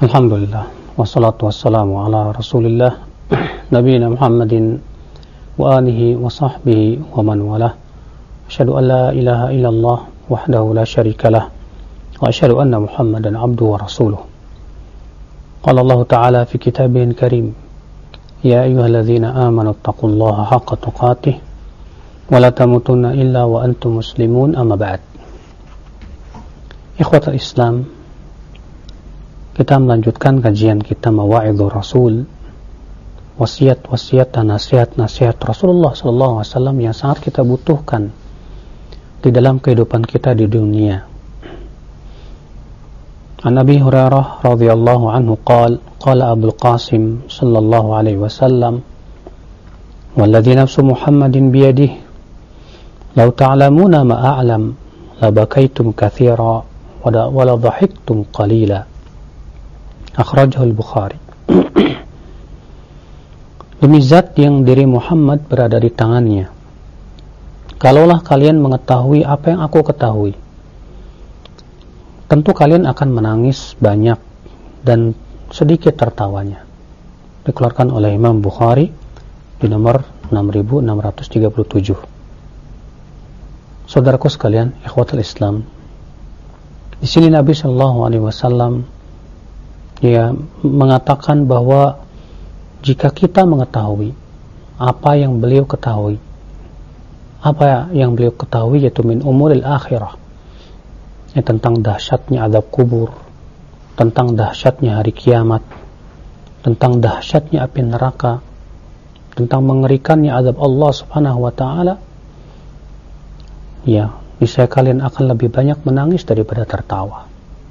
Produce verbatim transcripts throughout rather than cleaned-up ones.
Alhamdulillah, wassalatu wassalamu ala rasulillah nabiyina Muhammadin wa alihi wa sahbihi wa man walah. Asyhadu an la ilaha illallah wahdahu la syarikalah wa asyhadu anna Muhammadan abduhu wa rasuluh. Qala Allah ta'ala fi kitabihil karim, ya ayyuhalladzina amanu taqullaha haqqa tuqatih wa la tamutunna illa wa antum muslimun, amma ba'd. Ikhwatal Islam, kita melanjutkan kajian kita Mawa'idhur Rasul, wasiat-wasiat dan nasihat-nasihat Rasulullah sallallahu alaihi wasallam yang sangat kita butuhkan di dalam kehidupan kita di dunia. An Abi Hurairah radhiyallahu anhu qala qala Abul Qasim sallallahu alaihi wasallam, walladzi nafsu Muhammadin biyadihi law ta'lamuna ma a'lam la bakaitum katsira wa la dhahiktum qalila. Akhrajahul Bukhari. Demi zat yang diri Muhammad berada di tangannya, kalaulah kalian mengetahui apa yang aku ketahui, tentu kalian akan menangis banyak dan sedikit tertawanya. Dikeluarkan oleh Imam Bukhari di nomor enam ribu enam ratus tiga puluh tujuh. Saudaraku sekalian, ikhwatul Islam, di sini Nabi Shallallahu Alaihi Wasallam dia mengatakan bahwa jika kita mengetahui apa yang beliau ketahui, apa yang beliau ketahui yaitu min umuril akhirah, ya, tentang dahsyatnya azab kubur, tentang dahsyatnya hari kiamat, tentang dahsyatnya api neraka, tentang mengerikannya azab Allah Subhanahu wa taala, ya, niscaya kalian akan lebih banyak menangis daripada tertawa.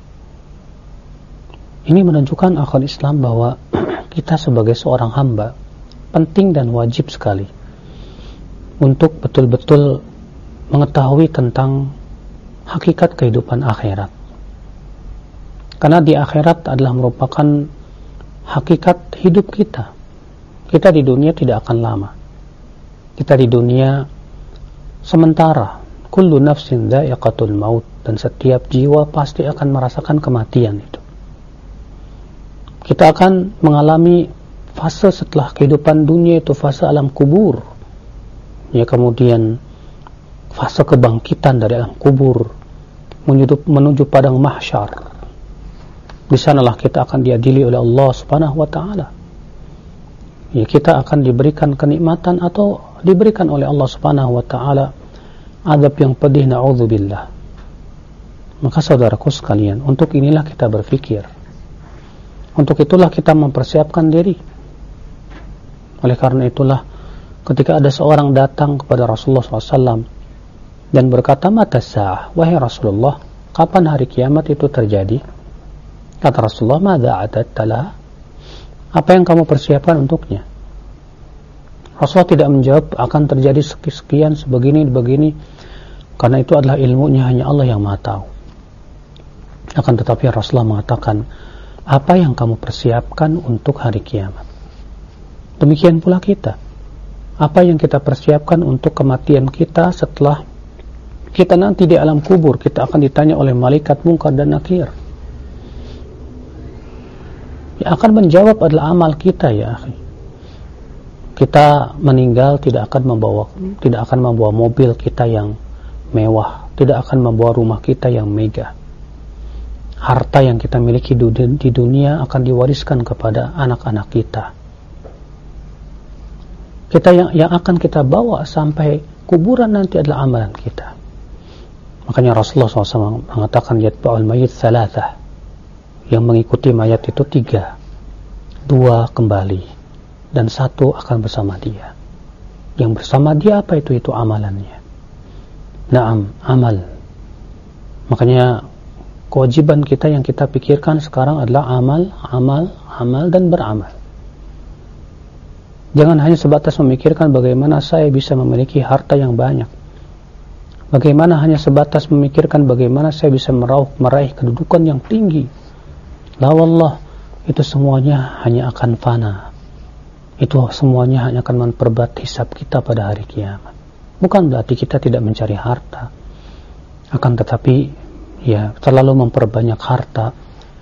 Ini menunjukkan akal Islam bahwa kita sebagai seorang hamba penting dan wajib sekali untuk betul-betul mengetahui tentang hakikat kehidupan akhirat. Karena di akhirat adalah merupakan hakikat hidup kita. Kita di dunia tidak akan lama. Kita di dunia sementara. Kullu nafsin dha'iqatul maut, dan setiap jiwa pasti akan merasakan kematian itu. Kita akan mengalami fase setelah kehidupan dunia, itu fase alam kubur, ya, kemudian fase kebangkitan dari alam kubur menuju, menuju padang mahsyar. Di sanalah kita akan diadili oleh Allah Subhanahu wa taala. Ya, kita akan diberikan kenikmatan atau diberikan oleh Allah Subhanahu wa taala azab yang pedih, na'udzubillah. Maka saudaraku sekalian, untuk inilah kita berpikir. Untuk itulah kita mempersiapkan diri. Oleh karena itulah ketika ada seorang datang kepada Rasulullah shallallahu alaihi wasallam dan berkata, mata sa'ah, wahai Rasulullah, kapan hari kiamat itu terjadi? Kata Rasulullah, madza a'dadta laha, apa yang kamu persiapkan untuknya? Rasulullah tidak menjawab akan terjadi sekian sebegini begini, karena itu adalah ilmunya hanya Allah yang Maha tahu. Akan tetapi Rasulullah mengatakan, apa yang kamu persiapkan untuk hari kiamat? Demikian pula kita, apa yang kita persiapkan untuk kematian kita setelah kita nanti di alam kubur, kita akan ditanya oleh malaikat Munkar dan Nakir. Yang akan menjawab adalah amal kita, ya akhi. Kita meninggal tidak akan membawa tidak akan membawa mobil kita yang mewah, tidak akan membawa rumah kita yang megah. Harta yang kita miliki di dunia akan diwariskan kepada anak-anak kita. Kita yang, yang akan kita bawa sampai kuburan nanti adalah amalan kita. Makanya Rasulullah shallallahu alaihi wasallam mengatakan, yatba'ul mayyit thalathah, yang mengikuti mayat itu tiga, dua kembali dan satu akan bersama dia. Yang bersama dia apa itu? Itu amalannya. Naam, amal. Makanya kewajiban kita yang kita pikirkan sekarang adalah amal, amal, amal, dan beramal. Jangan hanya sebatas memikirkan bagaimana saya bisa memiliki harta yang banyak. Bagaimana hanya sebatas memikirkan bagaimana saya bisa meraih, meraih kedudukan yang tinggi. La wallah, itu semuanya hanya akan fana. Itu semuanya hanya akan memperberat hisab kita pada hari kiamat. Bukan berarti kita tidak mencari harta. Akan tetapi, ya, terlalu memperbanyak harta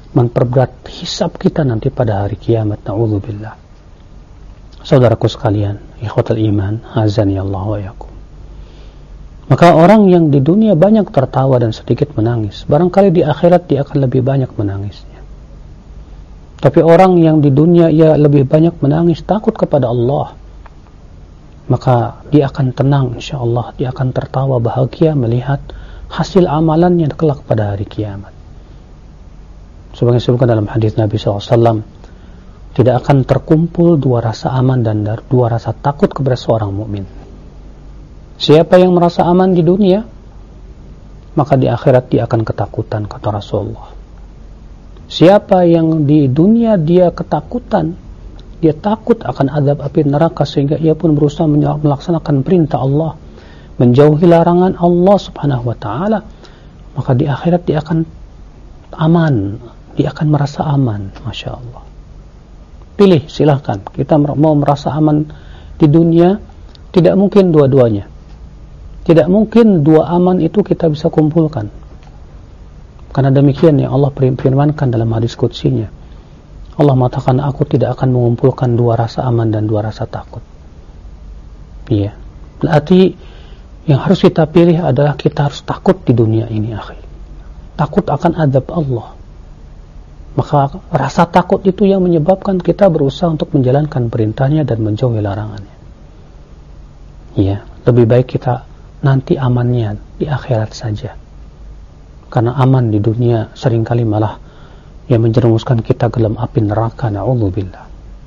memperberat hisab kita nanti pada hari kiamat. Na'udzubillah. Saudaraku sekalian, ikhwatal iman, azani Allah wa yakum. Maka orang yang di dunia banyak tertawa dan sedikit menangis, barangkali di akhirat dia akan lebih banyak menangisnya. Tapi orang yang di dunia ia lebih banyak menangis, takut kepada Allah, maka dia akan tenang, insyaallah dia akan tertawa bahagia melihat hasil amalannya kelak pada hari kiamat. Sebagai disebutkan dalam hadis Nabi shallallahu alaihi wasallam, tidak akan terkumpul dua rasa aman dan dua rasa takut kepada seorang mukmin. Siapa yang merasa aman di dunia, maka di akhirat dia akan ketakutan, kata Rasulullah. Siapa yang di dunia dia ketakutan, dia takut akan azab api neraka, sehingga ia pun berusaha melaksanakan perintah Allah, menjauhi larangan Allah subhanahu wa ta'ala, maka di akhirat dia akan aman, dia akan merasa aman. Masya Allah. Pilih, silahkan. Kita mau merasa aman di dunia, tidak mungkin dua-duanya. Tidak mungkin dua aman itu kita bisa kumpulkan. Karena demikian yang Allah firmankan dalam hadis qudsinya. Allah mengatakan, aku tidak akan mengumpulkan dua rasa aman dan dua rasa takut. Iya. Berarti yang harus kita pilih adalah kita harus takut di dunia ini, akhi. Takut akan azab Allah. Maka rasa takut itu yang menyebabkan kita berusaha untuk menjalankan perintahnya dan menjauhi larangannya. Iya. Lebih baik kita nanti amannya di akhirat saja, karena aman di dunia seringkali malah yang menjerumuskan kita ke dalam api neraka. Na'udzubillah.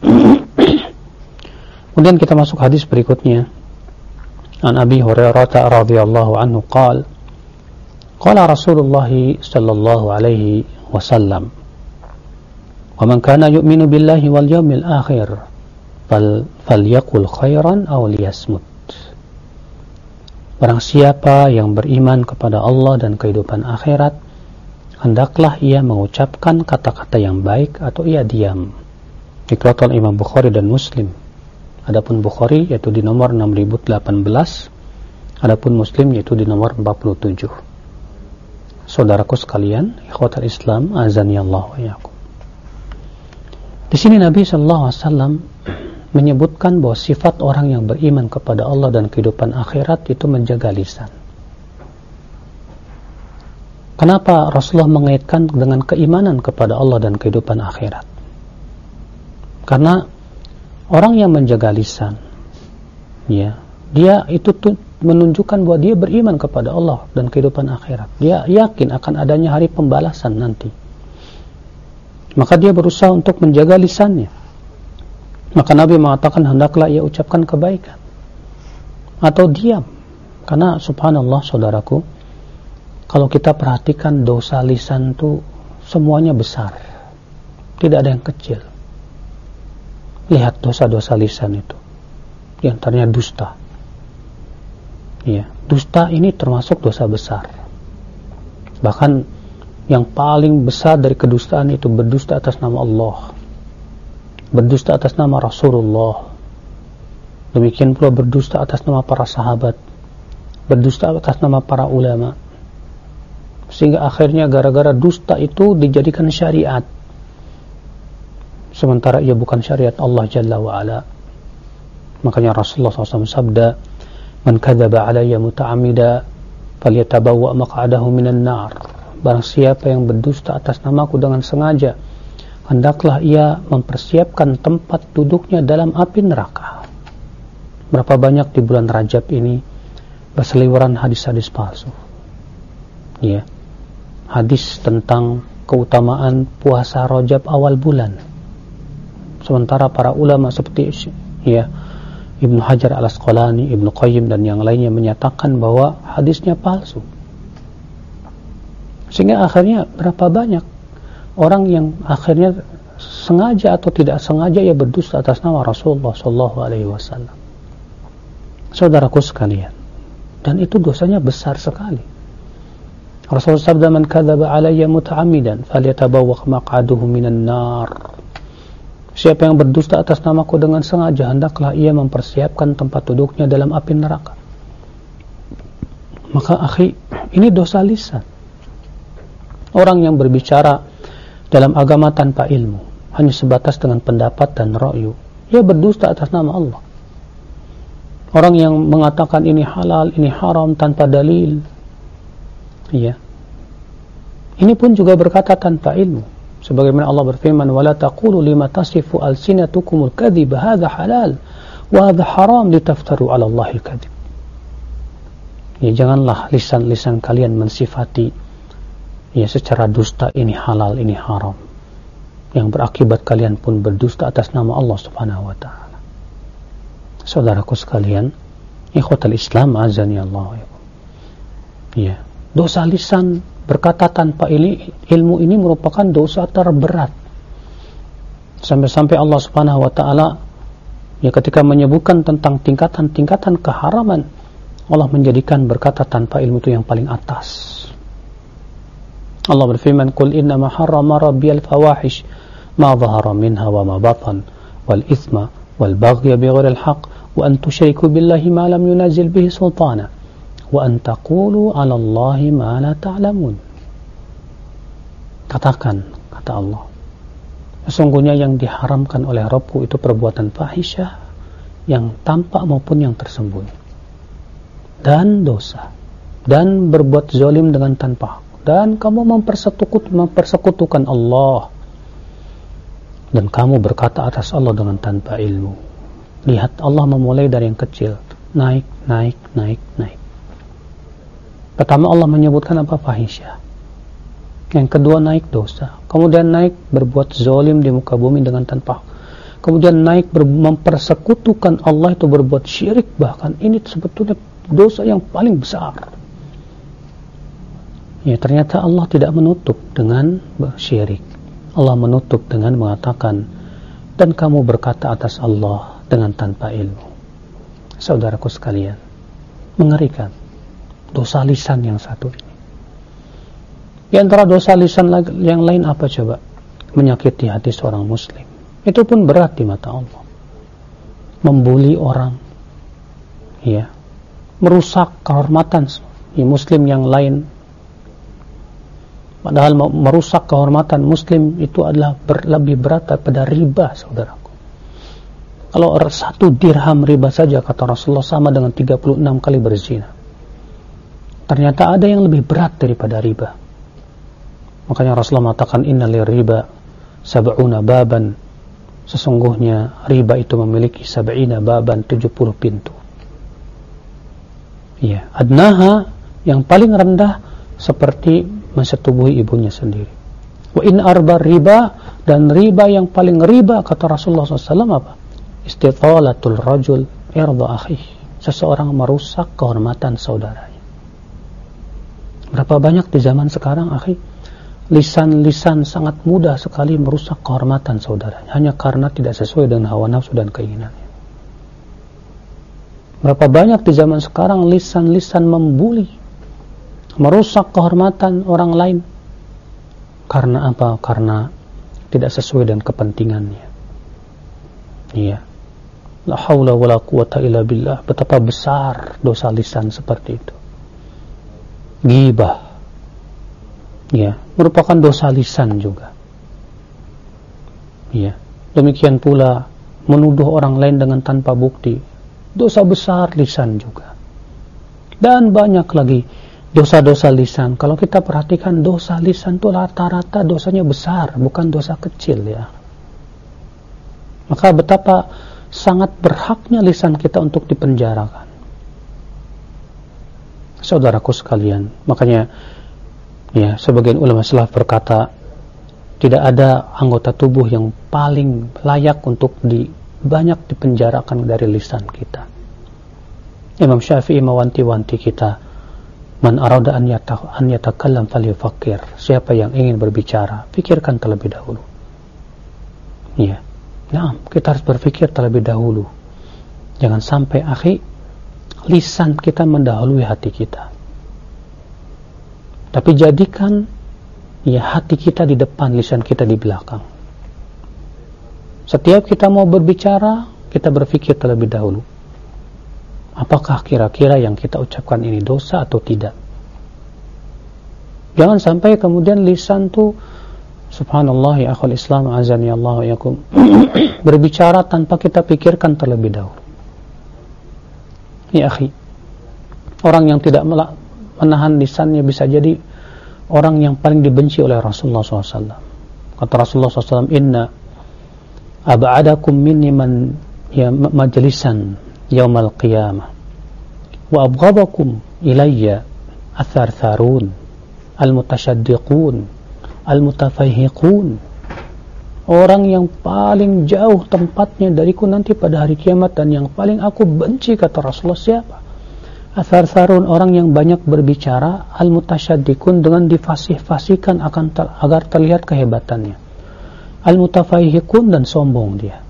Kemudian kita masuk hadis berikutnya. An Abi Hurairah radhiyallahu anhu qala qala Rasulullah sallallahu alaihi wasallam, wa man kana yu'minu billahi wal yawmil akhir fal falyaqul khairan aw liyasmut. Barang siapa yang beriman kepada Allah dan kehidupan akhirat, hendaklah ia mengucapkan kata-kata yang baik atau ia diam. Dikeluarkan Imam Bukhari dan Muslim. Adapun Bukhari yaitu di nomor enam ribu delapan belas, adapun Muslim yaitu di nomor empat puluh tujuh. Saudaraku sekalian, ikhwatal Islam, azani Allah wa iyyakum. Di sini Nabi sallallahu alaihi wasallam menyebutkan bahwa sifat orang yang beriman kepada Allah dan kehidupan akhirat itu menjaga lisan. Kenapa Rasulullah mengaitkan dengan keimanan kepada Allah dan kehidupan akhirat? Karena orang yang menjaga lisan, ya, dia itu tuh menunjukkan bahwa dia beriman kepada Allah dan kehidupan akhirat. Dia yakin akan adanya hari pembalasan nanti. Maka dia berusaha untuk menjaga lisannya. Maka Nabi mengatakan hendaklah ia ucapkan kebaikan atau diam. Karena subhanallah saudaraku, kalau kita perhatikan dosa lisan itu semuanya besar, tidak ada yang kecil. Lihat dosa-dosa lisan itu, di antaranya dusta. Ya, dusta ini termasuk dosa besar. Bahkan yang paling besar dari kedustaan itu berdusta atas nama Allah, berdusta atas nama Rasulullah, demikian pula berdusta atas nama para sahabat, berdusta atas nama para ulama, sehingga akhirnya gara-gara dusta itu dijadikan syariat, sementara ia bukan syariat Allah Jalla wa'ala. Makanya Rasulullah shallallahu alaihi wasallam sabda, man kadzaba alayya muta'amida falyatabawwa maq'adahu minan nar. Barang siapa yang berdusta atas namaku dengan sengaja, hendaklah ia mempersiapkan tempat duduknya dalam api neraka. Berapa banyak di bulan Rajab ini berseliweran hadis-hadis palsu. Ya. Hadis tentang keutamaan puasa Rajab awal bulan. Sementara para ulama seperti ya Ibnu Hajar Al-Asqalani, Ibnu Qayyim dan yang lainnya menyatakan bahwa hadisnya palsu. Sehingga akhirnya berapa banyak orang yang akhirnya sengaja atau tidak sengaja ia berdusta atas nama Rasulullah sallallahu alaihi wasallam. Saudaraku sekalian, dan itu dosanya besar sekali. Rasulullah sabda, man kadzaba alayya muta'ammidan falyatabawwa maq'adahu minan nar. Siapa yang berdusta atas namaku dengan sengaja, hendaklah ia mempersiapkan tempat duduknya dalam api neraka. Maka akhi, ini dosa lisan. Orang yang berbicara dalam agama tanpa ilmu, hanya sebatas dengan pendapat dan ra'yu, ia berdusta atas nama Allah. Orang yang mengatakan ini halal, ini haram tanpa dalil, ya, ini pun juga berkata tanpa ilmu. Sebagaimana Allah berfirman, wala taqulu lima tasifu alsinatukumul kadhiba hadha halal wa hadha haram litaftaru 'ala Allahil kadhib. Ya, janganlah lisan-lisan kalian mensifati ya secara dusta ini halal, ini haram, yang berakibat kalian pun berdusta atas nama Allah Subhanahu wa taala. Saudaraku sekalian, ikhwatal Islam azani Allah. Ya, dosa lisan berkata tanpa ilmu ini merupakan dosa terberat. Sampai-sampai Allah Subhanahu wa taala ya ketika menyebutkan tentang tingkatan-tingkatan keharaman, Allah menjadikan berkata tanpa ilmu itu yang paling atas. Allah berfirman, "Qul inna ma harrama rabbiyal fawahish ma dhahara minha wa ma batan wal ithma wal baghya bighairil haqq wa an tusyriku billahi ma lam yunazil bihi sultana wa an taqulu 'ala Allahi ma la ta'lamun." Katakan, kata Allah, sesungguhnya yang diharamkan oleh Rabbku itu perbuatan fahisyah yang tampak maupun yang tersembunyi, dan dosa, dan berbuat zalim dengan tanpa hak, dan kamu mempersekutukan, mempersekutukan Allah, dan kamu berkata atas Allah dengan tanpa ilmu. Lihat, Allah memulai dari yang kecil, naik, naik, naik, naik. Pertama Allah menyebutkan apa? Fahisyah. Yang kedua naik dosa. Kemudian naik berbuat zalim di muka bumi dengan tanpa hak. Kemudian naik ber- mempersekutukan Allah, itu berbuat syirik. Bahkan ini sebetulnya dosa yang paling besar. Ya, ternyata Allah tidak menutup dengan syirik. Allah menutup dengan mengatakan, dan kamu berkata atas Allah dengan tanpa ilmu. Saudaraku sekalian, mengerikan dosa lisan yang satu ini. Di antara dosa lisan yang lain apa coba? Menyakiti hati seorang muslim. Itu pun berat di mata Allah. Membuli orang, ya, merusak kehormatan ya, muslim yang lain. Padahal merusak kehormatan muslim itu adalah ber, lebih berat daripada riba, saudaraku. Kalau satu dirham riba saja, kata Rasulullah, sama dengan tiga puluh enam kali berzina. Ternyata ada yang lebih berat daripada riba. Makanya Rasulullah mengatakan, innalir riba sab'una baban. Sesungguhnya riba itu memiliki sab'ina baban, tujuh puluh pintu. Ya, adnaha, yang paling rendah seperti mensetubuhi ibunya sendiri. Wa in arba riba, dan riba yang paling riba, kata Rasulullah shallallahu alaihi wasallam apa? Istithalatul rajul irda akhih. Seseorang merusak kehormatan saudaranya. Berapa banyak di zaman sekarang, akhi, lisan-lisan sangat mudah sekali merusak kehormatan saudaranya hanya karena tidak sesuai dengan hawa nafsu dan keinginannya. Berapa banyak di zaman sekarang lisan-lisan membuli, merusak kehormatan orang lain. Karena apa? Karena tidak sesuai dengan kepentingannya. Iya. La haula wala quwata illa billah. Betapa besar dosa lisan seperti itu. Ghibah, ya, merupakan dosa lisan juga. Ya, demikian pula menuduh orang lain dengan tanpa bukti, dosa besar lisan juga. Dan banyak lagi dosa-dosa lisan. Kalau kita perhatikan, dosa lisan itu rata-rata dosanya besar, bukan dosa kecil, ya. Maka betapa sangat berhaknya lisan kita untuk dipenjarakan. Saudaraku sekalian, makanya ya, sebagian ulama salaf berkata, tidak ada anggota tubuh yang paling layak untuk di, banyak dipenjarakan dari lisan kita. Imam Syafi'i mewanti-wanti kita, man arada an yata an yatakallam falyufakkir. Siapa yang ingin berbicara, pikirkan terlebih dahulu. Ya. Nah, kita harus berpikir terlebih dahulu. Jangan sampai akhi, lisan kita mendahului hati kita. Tapi jadikan ya hati kita di depan, lisan kita di belakang. Setiap kita mau berbicara, kita berpikir terlebih dahulu. Apakah kira-kira yang kita ucapkan ini dosa atau tidak? Jangan sampai kemudian lisan tuh Subhanallah ya akhul Islam azani Allah wa yakum. Berbicara tanpa kita pikirkan terlebih dahulu. Ya akhi, orang yang tidak menahan lisannya bisa jadi orang yang paling dibenci oleh Rasulullah shallallahu alaihi wasallam. Kata Rasulullah shallallahu alaihi wasallam, inna ab'adakum minni man ya majlisan yaumal qiyamah wa abghadakum ilayya athartharun al-mutasyaddiqun al-mutafaihiqun. Orang yang paling jauh tempatnya dariku nanti pada hari kiamat dan yang paling aku benci, kata Rasulullah, siapa? Athartharun, orang yang banyak berbicara, al-mutasyaddiqun, dengan difasih-fasihkan akan ter, agar terlihat kehebatannya, al-mutafaihiqun, dan sombong dia.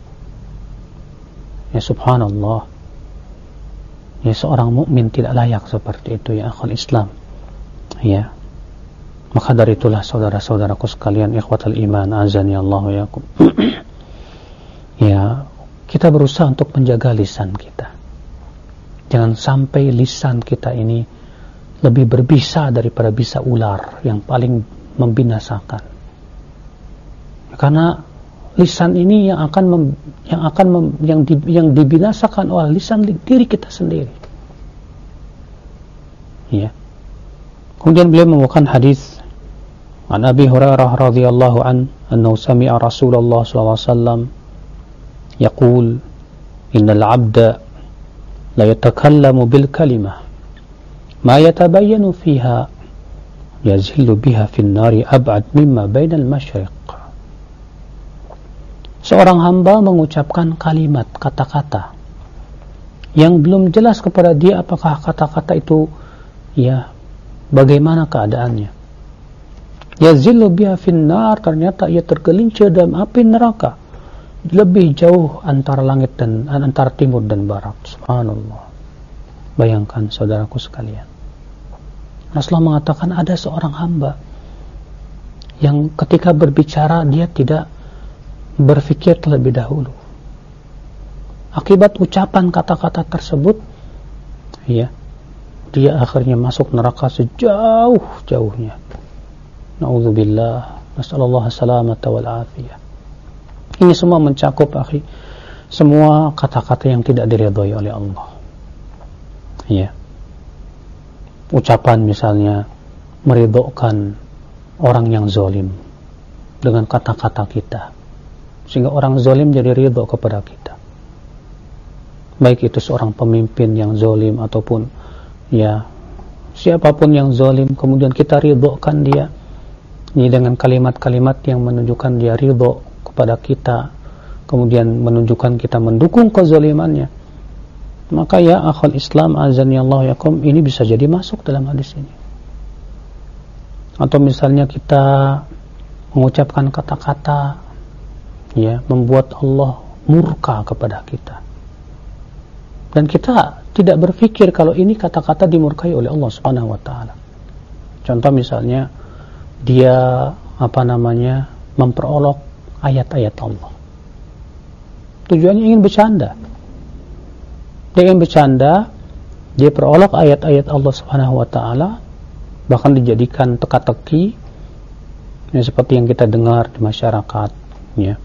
Ya subhanallah, ya seorang mukmin tidak layak seperti itu ya akhul Islam. Ya, maka dari itulah saudara-saudaraku sekalian, ikhwatal iman azani Allah wa yakum. Ya, kita berusaha untuk menjaga lisan kita. Jangan sampai lisan kita ini lebih berbisa daripada bisa ular yang paling membinasakan. Karena lisan ini yang akan mem, yang akan mem, yang di, yang dibinasakan oleh lisan diri kita sendiri. Ya. Kemudian beliau membawakan hadis an Abi Hurairah radhiyallahu an annahu sami'a Rasulullah sallallahu alaihi wasallam yaqul innal 'abda la yatakallamu bil kalimah ma yatabayyanu fiha yazillu biha fin nari ab'ad mimma bainal masyriq. Seorang hamba mengucapkan kalimat, kata-kata yang belum jelas kepada dia apakah kata-kata itu ya bagaimana keadaannya. Yazillu biha finnar, ternyata ia tergelincir dalam api neraka lebih jauh antara langit dan antara timur dan barat. Subhanallah. Bayangkan saudaraku sekalian, Rasulullah mengatakan ada seorang hamba yang ketika berbicara dia tidak berpikir terlebih dahulu. Akibat ucapan kata-kata tersebut, ya, dia akhirnya masuk neraka sejauh-jauhnya. Na'udzubillah, nas'alullah salamata wal afiyah. Ini semua mencakup, akhi, semua kata-kata yang tidak diridhai oleh Allah. Ya. Ucapan misalnya meridhokan orang yang zalim dengan kata-kata kita, sehingga orang zalim jadi ridho kepada kita. Baik itu seorang pemimpin yang zalim ataupun ya siapapun yang zalim, kemudian kita ridhokan dia. Ini dengan kalimat-kalimat yang menunjukkan dia ridho kepada kita, kemudian menunjukkan kita mendukung kezalimannya. Maka ya akhul Islam azani Allah yakum, ini bisa jadi masuk dalam hadis ini. Atau misalnya kita mengucapkan kata-kata ya membuat Allah murka kepada kita, dan kita tidak berpikir kalau ini kata-kata dimurkai oleh Allah Subhanahu wa taala. Contoh misalnya dia apa namanya memperolok ayat-ayat Allah. Tujuannya ingin bercanda. Dia ingin bercanda, dia perolok ayat-ayat Allah Subhanahu wa taala, bahkan dijadikan teka-teki ya, seperti yang kita dengar di masyarakat ya.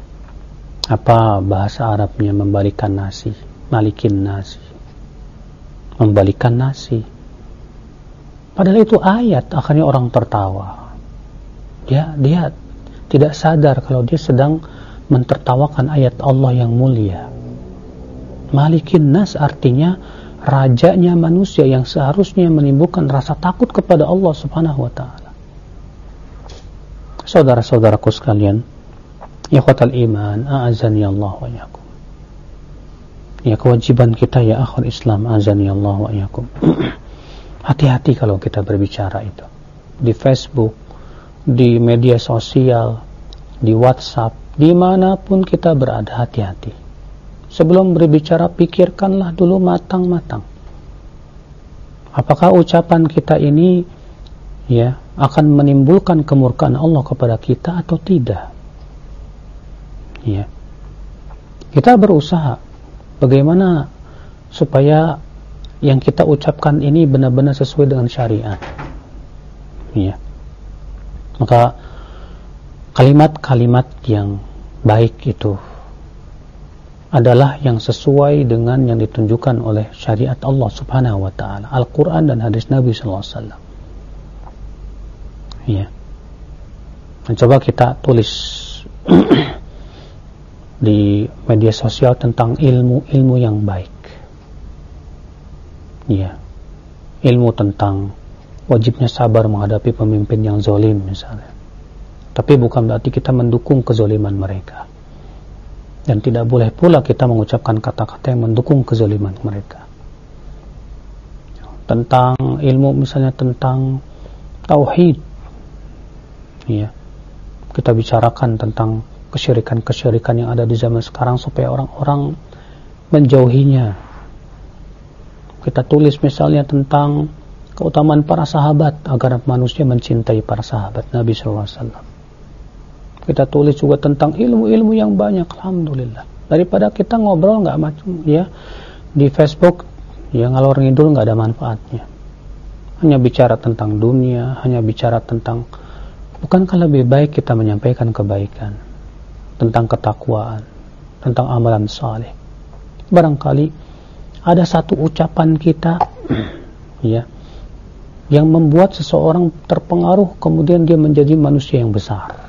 Apa bahasa Arabnya membalikan nasi, malikin nasi. Membalikan nasi. Padahal itu ayat, akhirnya orang tertawa. Dia dia tidak sadar kalau dia sedang mentertawakan ayat Allah yang mulia. Malikin nas artinya rajanya manusia yang seharusnya menimbulkan rasa takut kepada Allah Subhanahu wa taala. Saudara-saudaraku sekalian, ikhwatal iman, a'azani Allah wa iyyakum. Ya, kewajiban kita ya akhul Islam, a'azani Allah wa iyyakum. Hati-hati kalau kita berbicara itu di Facebook, di media sosial, di WhatsApp, dimanapun kita berada, hati-hati. Sebelum berbicara, pikirkanlah dulu matang-matang. Apakah ucapan kita ini ya akan menimbulkan kemurkaan Allah kepada kita atau tidak? Ya. Kita berusaha bagaimana supaya yang kita ucapkan ini benar-benar sesuai dengan syariat. Ya. Maka kalimat-kalimat yang baik itu adalah yang sesuai dengan yang ditunjukkan oleh syariat Allah Subhanahu wa taala, Al-Qur'an dan hadis Nabi sallallahu alaihi wasallam. Ya. Dan coba kita tulis di media sosial tentang ilmu-ilmu yang baik. Ya. Ilmu tentang wajibnya sabar menghadapi pemimpin yang zalim misalnya. Tapi bukan berarti kita mendukung kezaliman mereka. Dan tidak boleh pula kita mengucapkan kata-kata yang mendukung kezaliman mereka. Tentang ilmu misalnya tentang tauhid, ya, kita bicarakan tentang kesyirikan-kesyirikan yang ada di zaman sekarang supaya orang-orang menjauhinya. Kita tulis misalnya tentang keutamaan para sahabat agar manusia mencintai para sahabat Nabi sallallahu alaihi wasallam. Kita tulis juga tentang ilmu-ilmu yang banyak, alhamdulillah. Daripada kita ngobrol nggak macam ya di Facebook, ya ngalor ngidul nggak ada manfaatnya. Hanya bicara tentang dunia, hanya bicara tentang, bukankah lebih baik kita menyampaikan kebaikan, tentang ketakwaan, tentang amalan saleh. Barangkali ada satu ucapan kita, ya, yang membuat seseorang terpengaruh, kemudian dia menjadi manusia yang besar.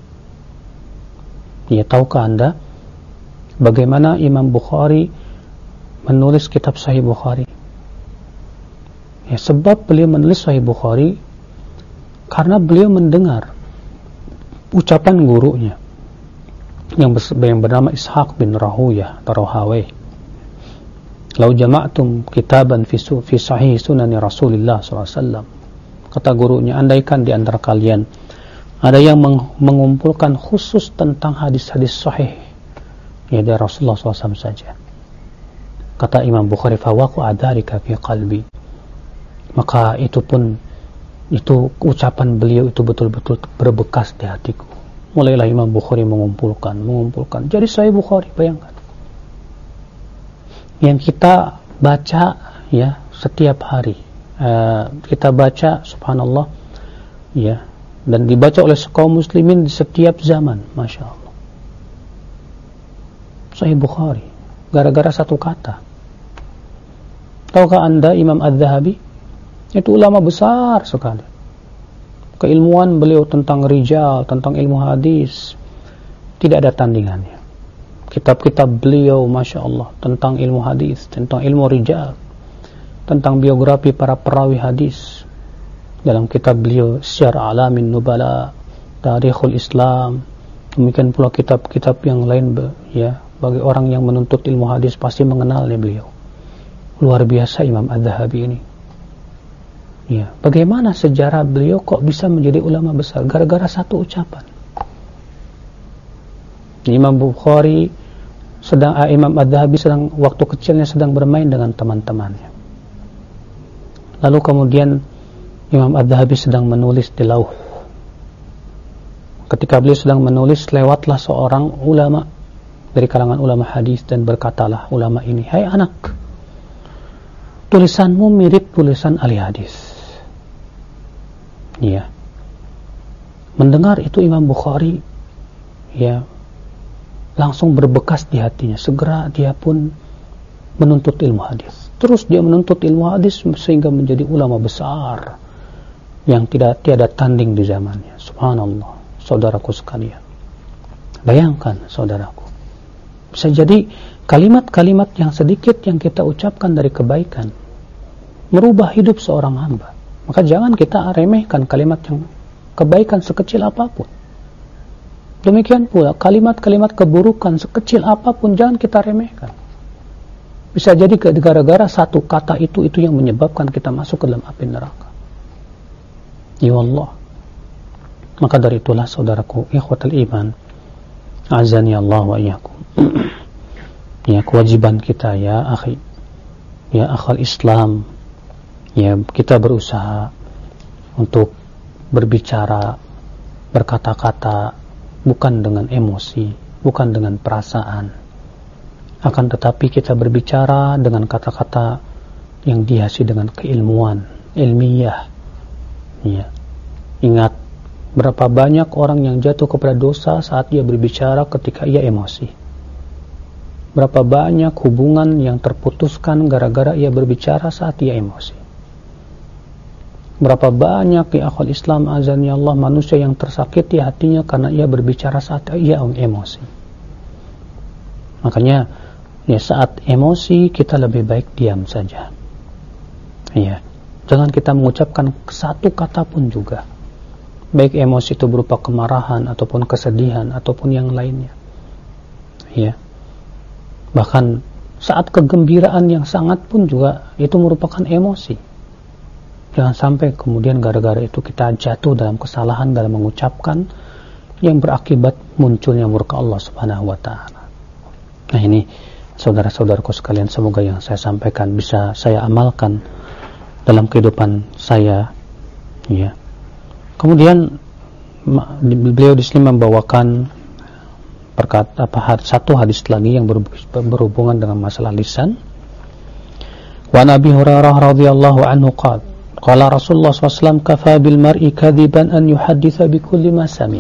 Ya, tahukah Anda bagaimana Imam Bukhari menulis kitab Sahih Bukhari? Ya, sebab beliau menulis Sahih Bukhari karena beliau mendengar ucapan gurunya yang, yang bernama Ishaq bin Rahuyah atau Rahawai. Lau jama'tum kitaban fi, fi sahih sunani Rasulullah sallallahu alaihi wasallam. Kata gurunya, andaikan di antara kalian ada yang mengumpulkan khusus tentang hadis-hadis sahih, ya, dari Rasulullah sallallahu alaihi wasallam saja. Kata Imam Bukhari, fawaku adarika fi qalbi. Maka itu pun, itu ucapan beliau itu betul-betul berbekas di hatiku. Mulailah Imam Bukhari mengumpulkan, mengumpulkan. Jadi Sahih Bukhari, bayangkan. Yang kita baca, ya, setiap hari. Uh, kita baca, subhanallah, ya, dan dibaca oleh kaum muslimin di setiap zaman, masya Allah. Sahih Bukhari, gara-gara satu kata. Tahukah Anda Imam Az-Zahabi? Itu ulama besar sekali. Keilmuan beliau tentang rijal, tentang ilmu hadis, tidak ada tandingannya. Kitab-kitab beliau, masya Allah, tentang ilmu hadis, tentang ilmu rijal, tentang biografi para perawi hadis. Dalam kitab beliau Syiar Alamin Nubala, Tarikhul Islam, demikian pula kitab-kitab yang lain, ya, bagi orang yang menuntut ilmu hadis pasti mengenalnya beliau. Luar biasa Imam Az-Zahabi ini. Ya, bagaimana sejarah beliau kok bisa menjadi ulama besar gara-gara satu ucapan. Imam Bukhari sedang uh, Imam Az-Zahabi sedang waktu kecilnya sedang bermain dengan teman-temannya. Lalu kemudian Imam Az-Zahabi sedang menulis di lauh. Ketika beliau sedang menulis, lewatlah seorang ulama dari kalangan ulama hadis dan berkatalah ulama ini, "Hai anak, tulisanmu mirip tulisan ahli hadis." Ya. Mendengar itu Imam Bukhari, ya, langsung berbekas di hatinya. Segera dia pun menuntut ilmu hadis. Terus dia menuntut ilmu hadis sehingga menjadi ulama besar yang tidak tiada tanding di zamannya. Subhanallah, saudaraku sekalian. Bayangkan, saudaraku. Bisa jadi kalimat-kalimat yang sedikit yang kita ucapkan dari kebaikan merubah hidup seorang hamba. Maka jangan kita remehkan kalimat yang kebaikan sekecil apapun. Demikian pula kalimat-kalimat keburukan sekecil apapun jangan kita remehkan. Bisa jadi gara-gara satu kata itu itu yang menyebabkan kita masuk ke dalam api neraka. Ya Allah. Maka dari itulah saudaraku ikhwatul iman, azani Allah wa iyyakum. Ya, kewajiban kita ya akhi, ya akhal Islam, ya, kita berusaha untuk berbicara, berkata-kata bukan dengan emosi, bukan dengan perasaan, akan tetapi kita berbicara dengan kata-kata yang dihiasi dengan keilmuan, ilmiah. Ya. Ingat Berapa banyak orang yang jatuh kepada dosa saat ia berbicara ketika ia emosi. Berapa banyak hubungan yang terputuskan gara-gara ia berbicara saat ia emosi. Berapa banyak ya akhwal Islam azani Allah manusia yang tersakiti hatinya karena ia berbicara saat ia emosi. Makanya ya saat emosi kita lebih baik diam saja. Ya, jangan kita mengucapkan satu kata pun juga. Baik emosi itu berupa kemarahan ataupun kesedihan ataupun yang lainnya. Ya. Bahkan saat kegembiraan yang sangat pun juga itu merupakan emosi. Jangan sampai kemudian gara-gara itu kita jatuh dalam kesalahan dalam mengucapkan yang berakibat munculnya murka Allah Subhanahu wa taala. Nah, ini saudara-saudaraku sekalian, semoga yang saya sampaikan bisa saya amalkan dalam kehidupan saya, ya. Kemudian beliau di sini membawakan perkata apa satu hadis lagi yang berhubungan dengan masalah lisan. Wa Nabi Hurairah radhiyallahu anhu qala qala Rasulullah sallallahu alaihi wasallam kafa bil mar'i kadiban an yuhadditsa bi kulli ma sami'.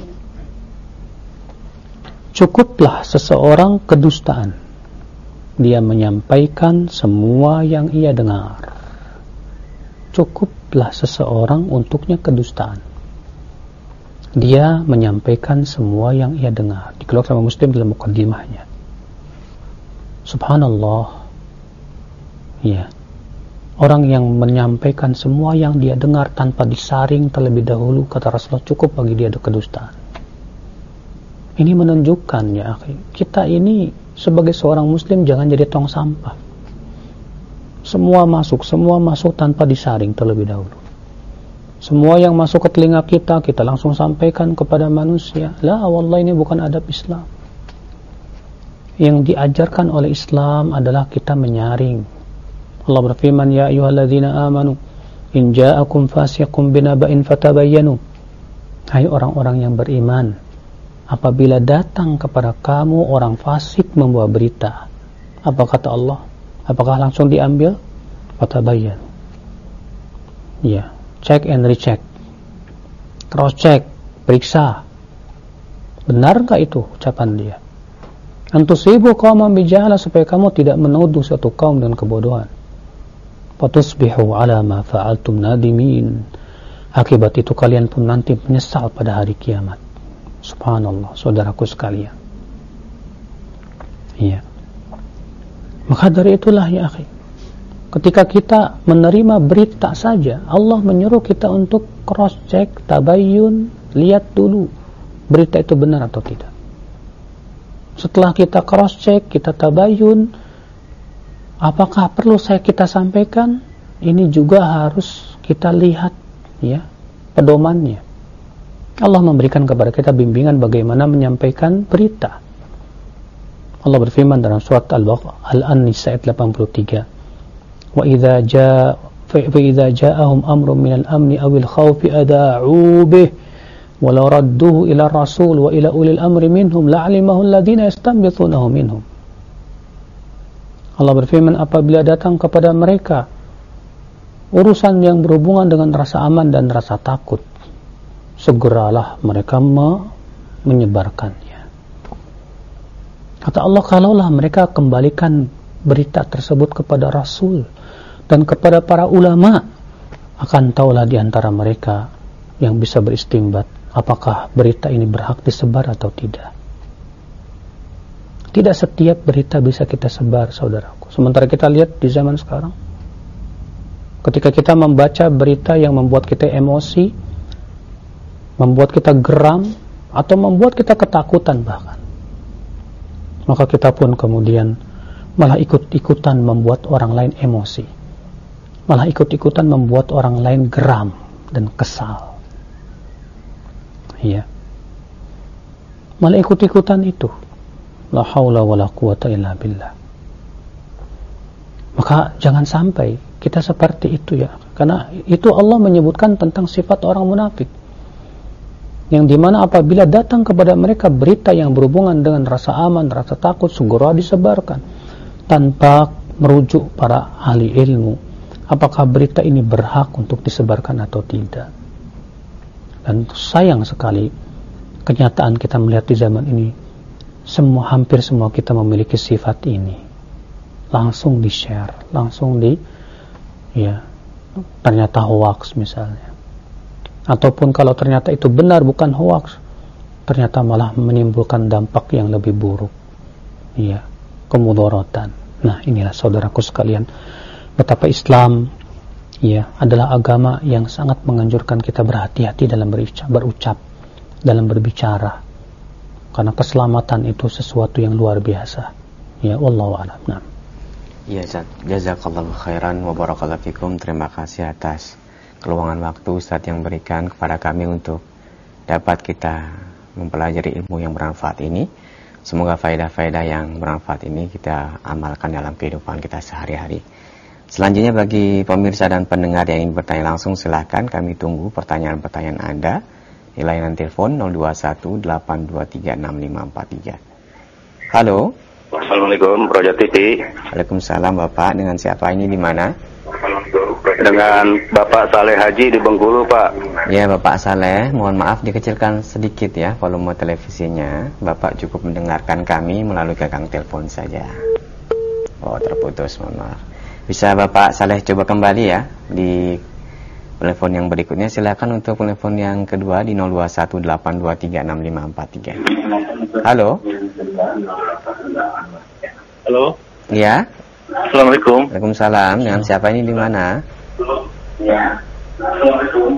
Cukuplah seseorang kedustaan dia menyampaikan semua yang ia dengar. Cukuplah seseorang untuknya kedustaan. Dia menyampaikan semua yang ia dengar. Dikeluarkan sama Muslim dalam muqaddimahnya. Subhanallah. Ya. Orang yang menyampaikan semua yang dia dengar tanpa disaring terlebih dahulu, kata Rasulullah, cukup bagi dia ada kedustaan. Ini menunjukkan ya, kita ini sebagai seorang Muslim jangan jadi tong sampah. Semua masuk, semua masuk tanpa disaring terlebih dahulu. Semua yang masuk ke telinga kita, kita langsung sampaikan kepada manusia. La, wallahi ini bukan adab Islam. Yang diajarkan oleh Islam adalah kita menyaring. Allah berfirman, ya ayyuhalladzina amanu, in ja'akum fasiqun binaba'in fatabayyanu. Hai orang-orang yang beriman, apabila datang kepada kamu orang fasik membawa berita, apa kata Allah? Apakah langsung diambil? Fatabayyan. Ya, check and recheck. Cross check, periksa. Benarkah itu ucapan dia? Antusibu qauman bijahala, supaya kamu tidak menuduh suatu kaum dengan kebodohan. Fatusbihu ala ma fa'altum nadimin. Akibat itu kalian pun nanti menyesal pada hari kiamat. Subhanallah, saudaraku sekalian. Iya. Maka dari itulah ya akhi, ketika kita menerima berita saja, Allah menyuruh kita untuk cross check, tabayyun, lihat dulu berita itu benar atau tidak. Setelah kita cross check, kita tabayyun, apakah perlu saya kita sampaikan? Ini juga harus kita lihat ya pedomannya. Allah memberikan kepada kita bimbingan bagaimana menyampaikan berita. Allah berfirman dalam surat Al-An-Nisa ayat delapan puluh tiga, wa idza jaa fa idza ja'ahum amrun minal amni awil khawfi ada'u bih wa law radduhu ila rasul wa ila ulil amri minhum la'alimahu alladhina yastanbitunahu minhum. Allah berfirman, apabila datang kepada mereka urusan yang berhubungan dengan rasa aman dan rasa takut, segeralah mereka me- menyebarkannya. Kata Allah, kalaulah mereka kembalikan berita tersebut kepada Rasul dan kepada para ulama, akan tahulah di antara mereka yang bisa beristimbat apakah berita ini berhak disebar atau tidak. Tidak setiap berita bisa kita sebar, saudaraku. Sementara kita lihat di zaman sekarang, ketika kita membaca berita yang membuat kita emosi, membuat kita geram, atau membuat kita ketakutan bahkan, maka kita pun kemudian malah ikut-ikutan membuat orang lain emosi, malah ikut-ikutan membuat orang lain geram dan kesal. Iya, malah ikut-ikutan itu. La haula wala quwata illa billah. Maka jangan sampai kita seperti itu ya, karena itu Allah menyebutkan tentang sifat orang munafik, yang dimana apabila datang kepada mereka berita yang berhubungan dengan rasa aman, rasa takut, segera disebarkan tanpa merujuk para ahli ilmu apakah berita ini berhak untuk disebarkan atau tidak. Dan sayang sekali kenyataan kita melihat di zaman ini, semua hampir semua kita memiliki sifat ini. Langsung di-share, langsung di ya ternyata hoax misalnya. Ataupun kalau ternyata itu benar bukan hoax, ternyata malah menimbulkan dampak yang lebih buruk. Iya, kemudaratan. Nah, inilah saudaraku sekalian, betapa Islam ya adalah agama yang sangat menganjurkan kita berhati-hati dalam berucap, berucap, dalam berbicara. Karena keselamatan itu sesuatu yang luar biasa. Ya, wallahu a'lam. Nah. Ya, jazakallahu khairan wa barakallahu fikum. Terima kasih atas keluangan waktu Ustaz yang berikan kepada kami untuk dapat kita mempelajari ilmu yang bermanfaat ini. Semoga faedah-faedah yang bermanfaat ini kita amalkan dalam kehidupan kita sehari-hari. Selanjutnya bagi pemirsa dan pendengar yang ingin bertanya langsung, silahkan kami tunggu pertanyaan-pertanyaan Anda di layanan telepon nol dua satu delapan dua tiga enam lima empat tiga. Halo. Assalamualaikum, Projo T V. Waalaikumsalam Bapak, dengan siapa ini di mana? Dengan Bapak Saleh Haji di Bengkulu, Pak. Ya, Bapak Saleh, mohon maaf dikecilkan sedikit ya volume televisinya. Bapak cukup mendengarkan kami melalui gagang telepon saja. Oh, terputus, mohon maaf. Bisa Bapak Saleh coba kembali ya di telepon yang berikutnya. Silakan untuk telepon yang kedua di nol dua satu delapan dua tiga enam lima empat tiga. Halo. Halo. Iya. Assalamualaikum. Waalaikumsalam. Dengan siapa ini di mana? Ya. Assalamualaikum.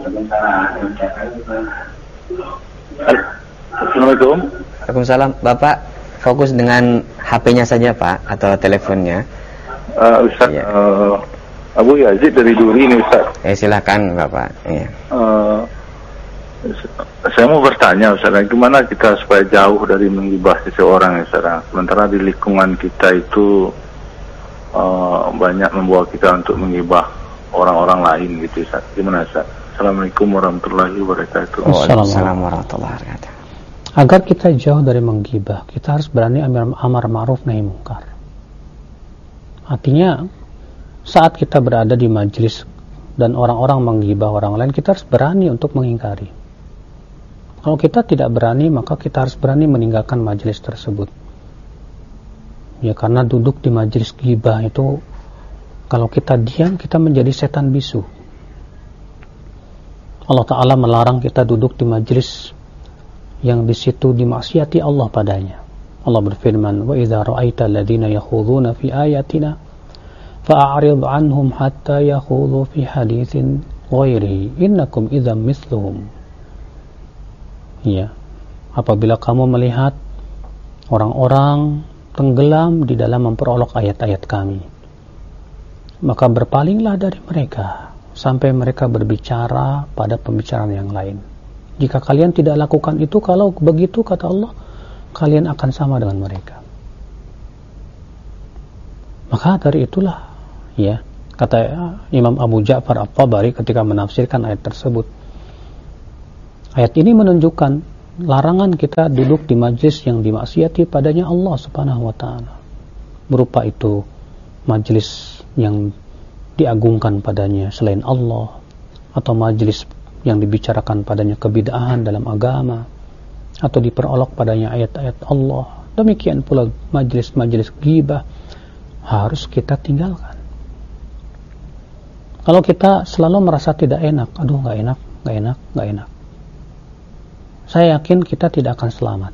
Assalamualaikum. Waalaikumsalam. Bapak fokus dengan H P-nya saja Pak atau teleponnya? Uh, Ustaz, ya. uh, Abu Yazid dari Duri ini Ustaz. Eh silakan Bapak. Iya. Uh, saya mau bertanya Ustaz, gimana kita supaya jauh dari menggibah seseorang Ustaz? Sementara di lingkungan kita itu uh, banyak membawa kita untuk menggibah orang-orang lain gitu Ustaz. Gimana Ustaz? Assalamualaikum warahmatullahi wabarakatuh. Waalaikumsalam warahmatullahi wabarakatuh. Agar kita jauh dari menggibah, kita harus berani amar, amar ma'ruf nahi mungkar. Artinya saat kita berada di majelis dan orang-orang menggibah orang lain, kita harus berani untuk mengingkari. Kalau kita tidak berani, maka kita harus berani meninggalkan majelis tersebut. Ya, karena duduk di majelis gibah itu, kalau kita diam, kita menjadi setan bisu. Allah Ta'ala melarang kita duduk di majelis yang di situ dimaksiati Allah padanya. Allah berfirman, "Wa idza ra'aita alladziina yakhudhuuna fi ayatina fa'arid 'anhum hatta yakhudhu fi haditsin ghairihi innakum idzam mithluhum." Ya, apabila kamu melihat orang-orang tenggelam di dalam memperolok ayat-ayat kami, maka berpalinglah dari mereka sampai mereka berbicara pada pembicaraan yang lain. Jika kalian tidak lakukan itu, kalau begitu kata Allah, kalian akan sama dengan mereka. Maka dari itulah, ya, kata Imam Abu Ja'far At-Tabari ketika menafsirkan ayat tersebut, ayat ini menunjukkan larangan kita duduk di majlis yang dimaksiati padanya Allah Subhanahu wa taala. Berupa itu majlis yang diagungkan padanya selain Allah, atau majlis yang dibicarakan padanya kebid'ahan dalam agama, atau diperolok padanya ayat-ayat Allah. Demikian pula majlis-majlis ghibah harus kita tinggalkan. Kalau kita selalu merasa tidak enak, aduh gak enak, gak enak, gak enak, saya yakin kita tidak akan selamat.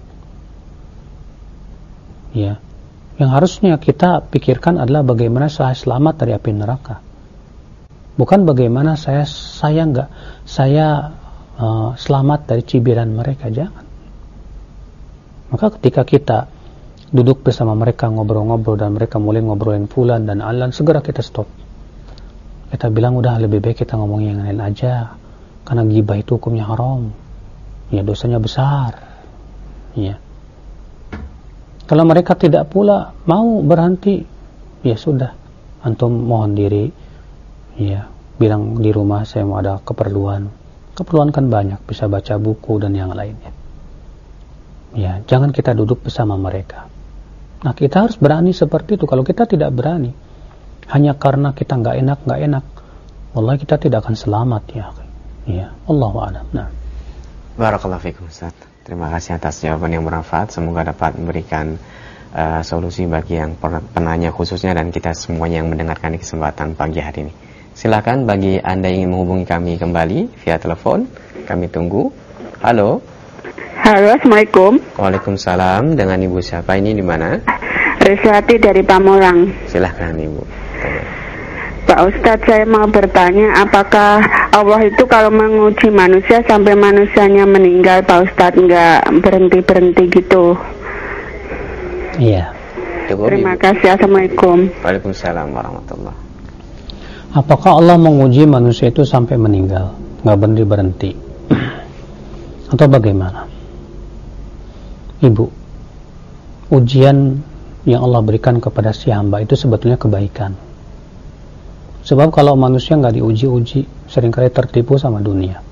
Ya, yang harusnya kita pikirkan adalah bagaimana saya selamat dari api neraka. Bukan bagaimana saya saya nggak saya uh, selamat dari cibiran mereka, jangan. Maka ketika kita duduk bersama mereka ngobrol-ngobrol dan mereka mulai ngobrolin fulan dan alan, segera kita stop. Kita bilang udah lebih baik kita ngomongin yang lain aja, karena ghibah itu hukumnya haram. Ya, dosanya besar. Ya. Kalau mereka tidak pula mau berhenti, ya sudah, antum mohon diri, ya, bilang di rumah saya mau ada keperluan. Keperluan kan banyak, bisa baca buku dan yang lainnya. Ya, jangan kita duduk bersama mereka. Nah, kita harus berani seperti itu. Kalau kita tidak berani, hanya karena kita nggak enak, nggak enak, wallahi kita tidak akan selamat ya. Ya, Allahu a'lam. Nah. Barakallahu fikum Ustaz. Terima kasih atas jawaban yang bermanfaat. Semoga dapat memberikan uh, solusi bagi yang penanya khususnya dan kita semuanya yang mendengarkan di kesempatan pagi hari ini. Silakan bagi Anda yang ingin menghubungi kami kembali via telepon, kami tunggu. Halo. Halo, Assalamualaikum. Waalaikumsalam. Dengan Ibu siapa ini, di mana? Riswati dari Pamulang. Silahkan Ibu. Pak Ustadz, saya mau bertanya, apakah Allah itu kalau menguji manusia sampai manusianya meninggal, Pak Ustadz, nggak berhenti-berhenti gitu? Iya. Cukup, Terima Ibu. kasih. Assalamualaikum. Waalaikumsalam warahmatullahi. Apakah Allah menguji manusia itu sampai meninggal, nggak berhenti-berhenti? Atau bagaimana? Ibu, ujian yang Allah berikan kepada si hamba itu sebetulnya kebaikan. Sebab kalau manusia nggak diuji-uji, seringkali tertipu sama dunia.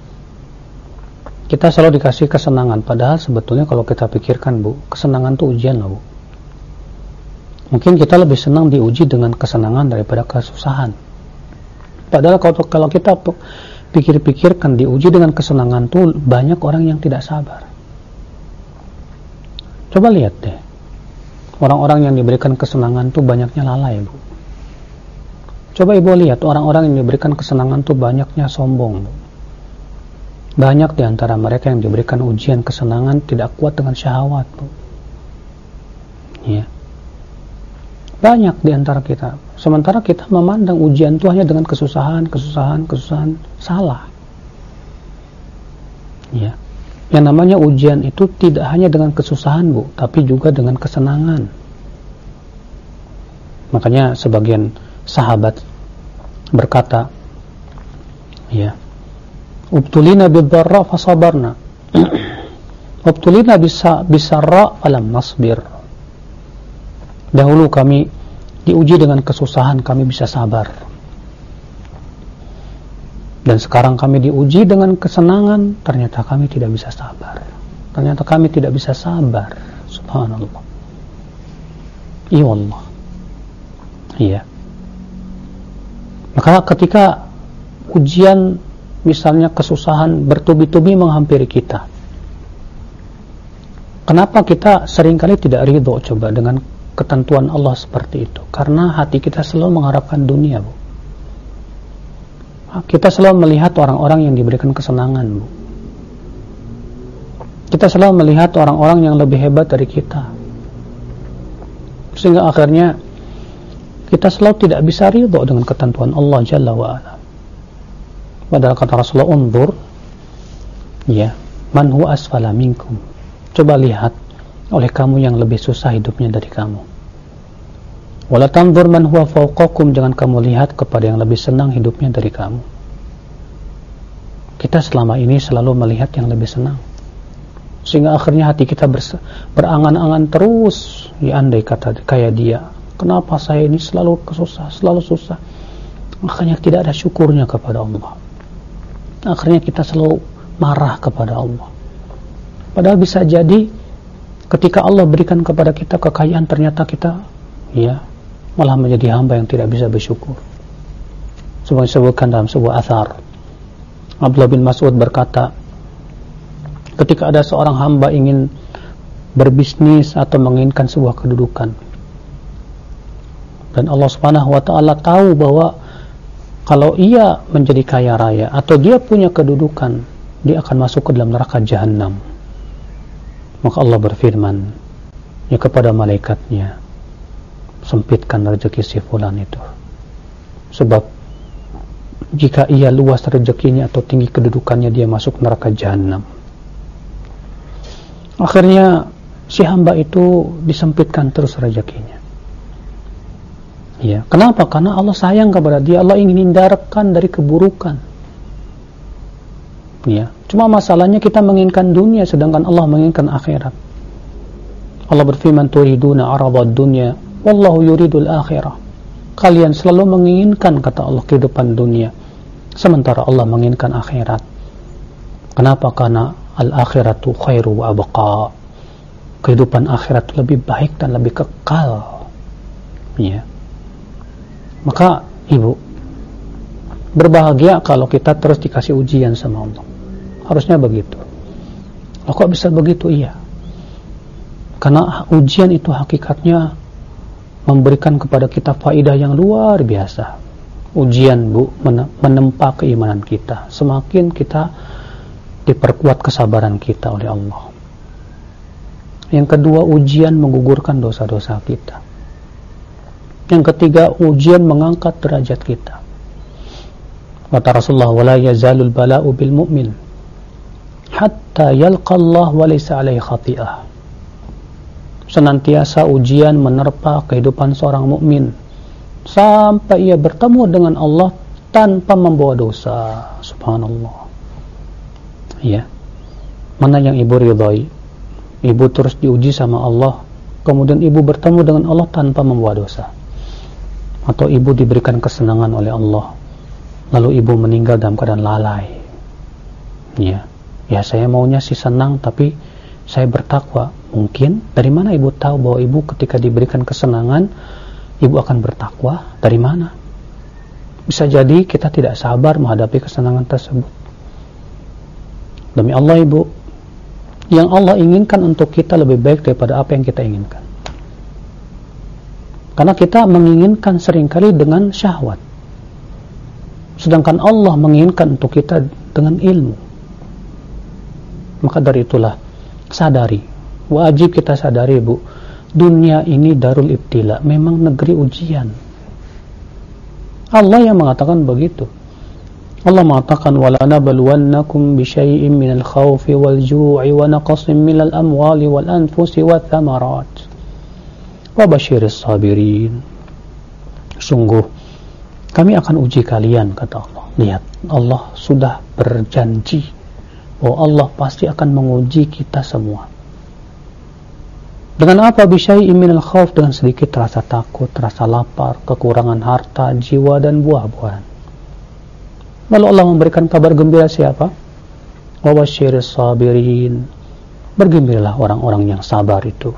Kita selalu dikasih kesenangan, padahal sebetulnya kalau kita pikirkan, Bu, kesenangan itu ujian loh, Bu. Mungkin kita lebih senang diuji dengan kesenangan daripada kesusahan. Padahal kalau, kalau kita pikir-pikirkan, diuji dengan kesenangan tuh banyak orang yang tidak sabar. Coba lihat deh, orang-orang yang diberikan kesenangan tuh banyaknya lalai, Bu. Coba Ibu lihat, orang-orang yang diberikan kesenangan tuh banyaknya sombong, Bu. Banyak diantara mereka yang diberikan ujian kesenangan tidak kuat dengan syahwat, Bu. Ya. Banyak diantara kita. Sementara kita memandang ujian itu hanya dengan kesusahan, kesusahan, kesusahan. Salah. Ya. Yang namanya ujian itu tidak hanya dengan kesusahan, Bu, tapi juga dengan kesenangan. Makanya sebagian sahabat berkata, ya, ubtulina bid-dharra fasabarna. Ubtulina bisa bisarra falam nasbir. Dahulu kami diuji dengan kesusahan, kami bisa sabar. Dan sekarang kami diuji dengan kesenangan, ternyata kami tidak bisa sabar. Ternyata kami tidak bisa sabar. Subhanallah. Iya Allah. Iya. Maka ketika ujian, misalnya kesusahan bertubi-tubi menghampiri kita, kenapa kita seringkali tidak ridho coba dengan ketentuan Allah seperti itu? Karena hati kita selalu mengharapkan dunia, Bu. Kita selalu melihat orang-orang yang diberikan kesenangan, Bu. Kita selalu melihat orang-orang yang lebih hebat dari kita, sehingga akhirnya kita selalu tidak bisa ridho dengan ketentuan Allah Jalla wa'ala. Padahal kata Rasulullah, undur, ya, man huwa asfala minkum. Coba lihat oleh kamu yang lebih susah hidupnya dari kamu. Wala tanzur man huwa fawqakum, jangan kamu lihat kepada yang lebih senang hidupnya dari kamu. Kita selama ini selalu melihat yang lebih senang, sehingga akhirnya hati kita berangan-angan terus, ya andai kata kayak dia, kenapa saya ini selalu kesusah, selalu susah. Akhirnya tidak ada syukurnya kepada Allah. Akhirnya kita selalu marah kepada Allah. Padahal bisa jadi ketika Allah berikan kepada kita kekayaan, ternyata kita, ya, malah menjadi hamba yang tidak bisa bersyukur. Seperti disebutkan dalam sebuah athar, Abdullah bin Mas'ud berkata, ketika ada seorang hamba ingin berbisnis atau menginginkan sebuah kedudukan, dan Allah Subhanahu wa ta'ala tahu bahwa kalau ia menjadi kaya raya atau dia punya kedudukan, dia akan masuk ke dalam neraka jahanam. Maka Allah berfirman, ya, kepada malaikatnya, sempitkan rezeki si fulan itu, sebab jika ia luas rezekinya atau tinggi kedudukannya, dia masuk neraka jahanam. Akhirnya si hamba itu disempitkan terus rezekinya. Ya, kenapa? Karena Allah sayang kepada dia, Allah ingin hindarkan dari keburukan. Ya, cuma masalahnya kita menginginkan dunia sedangkan Allah menginginkan akhirat. Allah berfirman, turiduna aradad dunya wallahu yuridul akhirah. Kalian selalu menginginkan, kata Allah, kehidupan dunia, sementara Allah menginginkan akhirat. Kenapa? Karena al-akhiratu khairu wa abqa. Kehidupan akhirat lebih baik dan lebih kekal. Ya. Maka Ibu, berbahagia kalau kita terus dikasih ujian sama Allah. Harusnya begitu. Loh, kok bisa begitu? Iya, karena ujian itu hakikatnya memberikan kepada kita faedah yang luar biasa. Ujian, Bu, menempa keimanan kita. Semakin kita diperkuat kesabaran kita oleh Allah. Yang kedua, ujian menggugurkan dosa-dosa kita. Yang ketiga, ujian mengangkat derajat kita. Kata Rasulullah, wala yazalul bala'u bil mu'min hatta yalqa Allah wa laysa alaihi khati'ah. Senantiasa ujian menerpa kehidupan seorang mukmin sampai ia bertemu dengan Allah tanpa membawa dosa. Subhanallah. Ya. Mana yang ibu ridhai? Ibu terus diuji sama Allah, kemudian ibu bertemu dengan Allah tanpa membawa dosa. Atau ibu diberikan kesenangan oleh Allah, lalu ibu meninggal dalam keadaan lalai. Ya. Ya, saya maunya sih senang, tapi saya bertakwa. Mungkin dari mana ibu tahu bahwa ibu ketika diberikan kesenangan ibu akan bertakwa? Dari mana? Bisa jadi kita tidak sabar menghadapi kesenangan tersebut. Demi Allah, ibu, yang Allah inginkan untuk kita lebih baik daripada apa yang kita inginkan. Karena kita menginginkan seringkali dengan syahwat, sedangkan Allah menginginkan untuk kita dengan ilmu. Maka dari itulah sadari, wajib kita sadari, Bu, dunia ini darul ibtila, memang negeri ujian. Allah yang mengatakan begitu. Allah mengatakan, wala nabluwannakum bisyai'in minal khawfi wal ju'i wa naqsin minal amwali wal anfusi wath thamarat wa basyiris sabirin. Sungguh kami akan uji kalian, kata Allah. Lihat, Allah sudah berjanji bahwa Allah pasti akan menguji kita semua. Dengan apa? Bisyai'in minal khauf, dengan sedikit rasa takut, rasa lapar, kekurangan harta, jiwa dan buah-buahan. Lalu Allah memberikan kabar gembira siapa? Wa basyiris sabirin. Bergembiralah orang-orang yang sabar itu.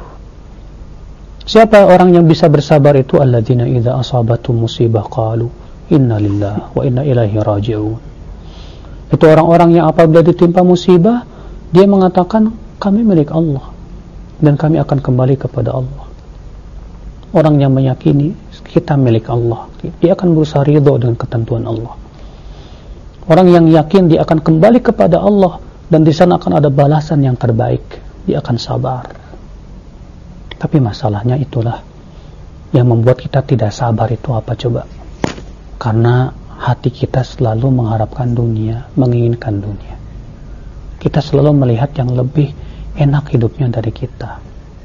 Siapa orang yang bisa bersabar itu? Alladzina idza asabatum musibah qalu inna lillahi wa inna ilaihi raji'un. Itu orang-orang yang apabila ditimpa musibah, dia mengatakan kami milik Allah dan kami akan kembali kepada Allah. Orang yang meyakini kita milik Allah, dia akan berusaha ridho dengan ketentuan Allah. Orang yang yakin dia akan kembali kepada Allah dan di sana akan ada balasan yang terbaik, dia akan sabar. Tapi masalahnya itulah yang membuat kita tidak sabar itu apa coba? Karena hati kita selalu mengharapkan dunia, menginginkan dunia. Kita selalu melihat yang lebih enak hidupnya dari kita.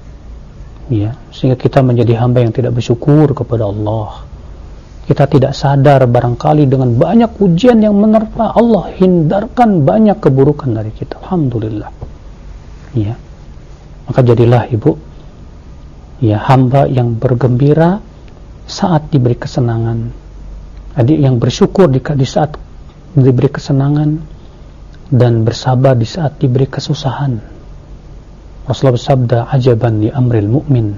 Ya, sehingga kita menjadi hamba yang tidak bersyukur kepada Allah. Kita tidak sadar barangkali dengan banyak ujian yang menerpa, Allah hindarkan banyak keburukan dari kita. Alhamdulillah. Ya. Maka jadilah ibu, ya, hamba yang bergembira saat diberi kesenangan. Adik yang bersyukur di, di saat diberi kesenangan dan bersabar di saat diberi kesusahan. Rasulullah bersabda, ajaban li amril mu'min.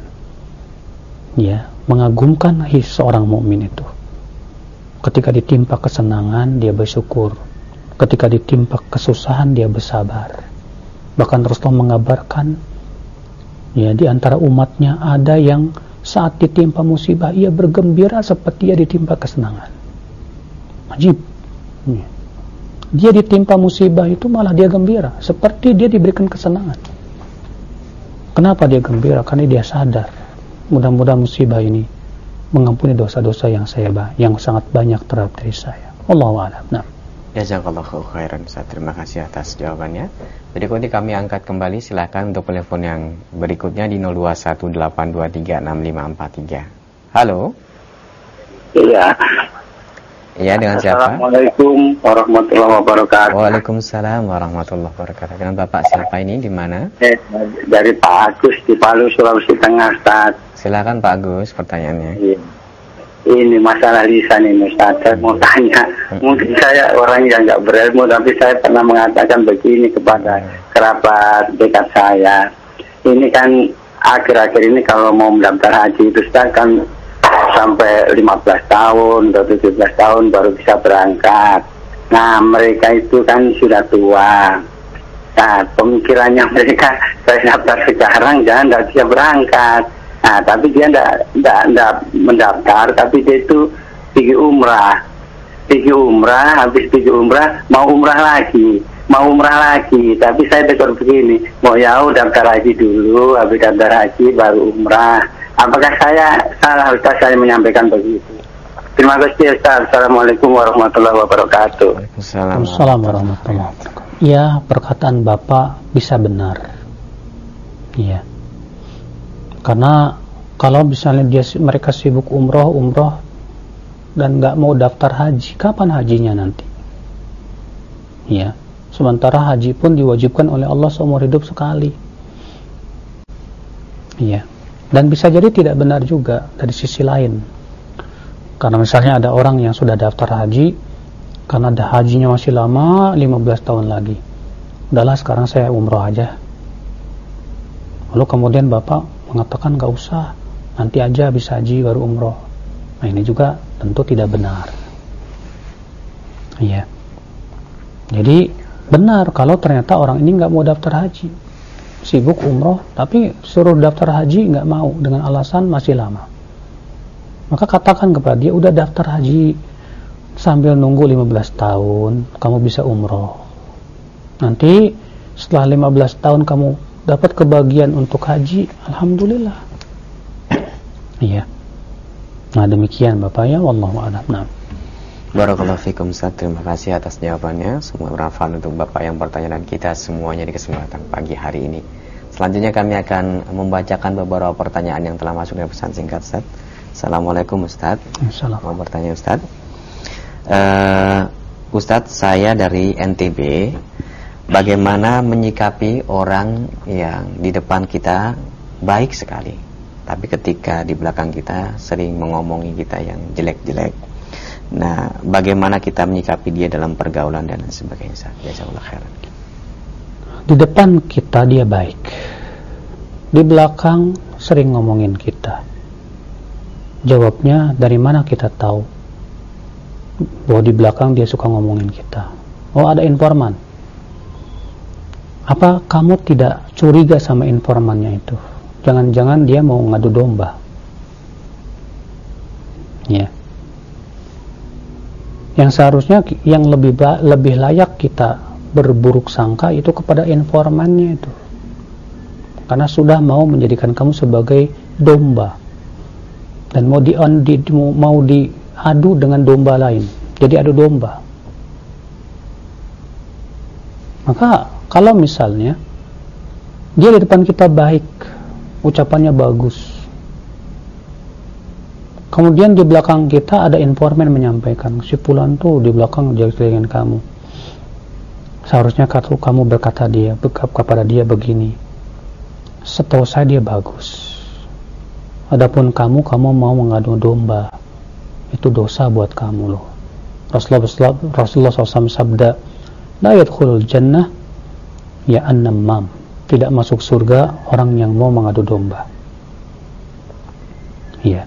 Ya, mengagumkan seorang mukmin itu. Ketika ditimpa kesenangan dia bersyukur, ketika ditimpa kesusahan dia bersabar. Bahkan Rasulullah mengabarkan, ya, di antara umatnya ada yang saat ditimpa musibah ia bergembira seperti ia ditimpa kesenangan. Ajib. Dia ditimpa musibah itu malah dia gembira seperti dia diberikan kesenangan. Kenapa dia gembira? Karena dia sadar, mudah-mudahan musibah ini mengampuni dosa-dosa yang saya yang sangat banyak terhadap diri saya. Wallahu a'lam. Nah. Jazakallahu khairan. Terima kasih atas jawabannya. Berikutnya kami angkat kembali, silakan untuk telepon yang berikutnya di nol dua satu delapan dua tiga enam lima empat tiga. Halo. Iya. Iya, dengan siapa? Assalamualaikum warahmatullahi wabarakatuh. Waalaikumsalam warahmatullahi wabarakatuh. Dengan Bapak siapa ini, di mana? Eh, dari Pak Agus di Palu, Sulawesi Tengah, Ustaz. Silakan Pak Agus, pertanyaannya. Iya. Ini masalah lisan ini, Ustaz. Saya mau tanya. Mungkin saya orang yang nggak berilmu, tapi saya pernah mengatakan begini kepada kerabat dekat saya. Ini kan akhir-akhir ini kalau mau mendaftar haji itu, Ustaz, kan sampai lima belas tahun atau tujuh belas tahun baru bisa berangkat. Nah, mereka itu kan sudah tua. Nah, berangkat. Pemikirannya mereka, saya daftar sekarang jangan tidak bisa berangkat. Nah, tapi dia tidak mendaftar, tapi dia itu pergi umrah. Pergi umrah, habis pergi umrah, mau umrah lagi. Mau umrah lagi, tapi saya tegur begini, mau jauh daftar haji dulu, habis daftar haji baru umrah. Apakah saya salah Ustaz saya menyampaikan begitu? Terima kasih Ustaz. Assalamualaikum warahmatullahi wabarakatuh. Waalaikumsalam warahmatullahi wabarakatuh. Ya, perkataan Bapak bisa benar. Iya. Karena kalau misalnya dia mereka sibuk umroh, umroh dan nggak mau daftar haji, kapan hajinya nanti? Iya. Sementara haji pun diwajibkan oleh Allah seumur hidup sekali. Iya. Dan bisa jadi tidak benar juga dari sisi lain. Karena misalnya ada orang yang sudah daftar haji, karena ada hajinya masih lama, lima belas tahun lagi. Udahlah sekarang saya umroh aja. Lalu kemudian Bapak mengatakan gak usah, nanti aja habis haji baru umroh. Nah ini juga tentu tidak benar. Iya. Jadi benar kalau ternyata orang ini nggak mau daftar haji, sibuk umroh, tapi suruh daftar haji nggak mau dengan alasan masih lama. Maka katakan kepada dia, udah daftar haji sambil nunggu lima belas tahun, kamu bisa umroh. Nanti setelah lima belas tahun kamu dapat kebahagiaan untuk haji, alhamdulillah. Iya. Nah demikian Bapak ya, wallahu a'lam. Nah. Barakallahu fikum Ustaz, terima kasih atas jawabannya. Semua bermanfaat untuk Bapak yang bertanya dan kita semuanya di kesempatan pagi hari ini. Selanjutnya kami akan membacakan beberapa pertanyaan yang telah masuk dari pesan singkat Ustaz. Assalamualaikum Ustaz. Assalamualaikum. Mau bertanya Ustaz. Uh, Ustaz, saya dari N T B. Bagaimana menyikapi orang yang di depan kita baik sekali, tapi ketika di belakang kita sering mengomongi kita yang jelek-jelek? Nah, bagaimana kita menyikapi dia dalam pergaulan dan sebagainya? Jazakallahu khairan. Di depan kita dia baik, di belakang sering ngomongin kita. Jawabnya, dari mana kita tahu bahwa di belakang dia suka ngomongin kita? Oh, ada informan. Apa kamu tidak curiga sama informannya itu? Jangan-jangan dia mau ngadu domba. Ya. Yang seharusnya yang lebih lebih layak kita berburuk sangka itu kepada informannya itu, karena sudah mau menjadikan kamu sebagai domba dan mau di, di mau diadu dengan domba lain, jadi adu domba. Maka kalau misalnya dia di depan kita baik, ucapannya bagus, kemudian di belakang kita ada informan menyampaikan, si fulan tuh di belakang jelek-jelekin kamu. Seharusnya kalau kamu berkata dia, kepada dia begini, setahu saya dia bagus. Adapun kamu, kamu mau mengadu domba, itu dosa buat kamu loh. Rasulullah, Rasulullah shallallahu alaihi wasallam sabda, la yadkhulul jannah ya an-nammam. Tidak masuk surga orang yang mau mengadu domba. Iya.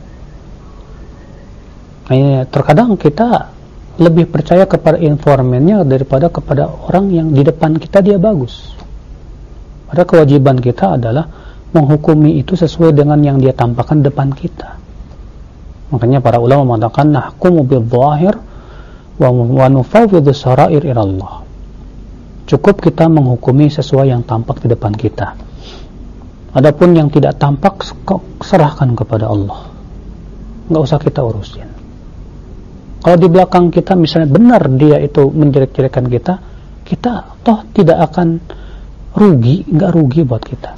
Nah, terkadang kita lebih percaya kepada informannya daripada kepada orang yang di depan kita dia bagus. Padahal kewajiban kita adalah menghukumi itu sesuai dengan yang dia tampakkan depan kita. Makanya para ulama mengatakan nahkumu bil-dhahir wa nufawwidhu sarair ila Allah. Cukup kita menghukumi sesuai yang tampak di depan kita. Adapun yang tidak tampak serahkan kepada Allah. Enggak usah kita urusin. Kalau di belakang kita misalnya benar dia itu menjelek-jelekan kita, kita toh tidak akan rugi, enggak rugi buat kita.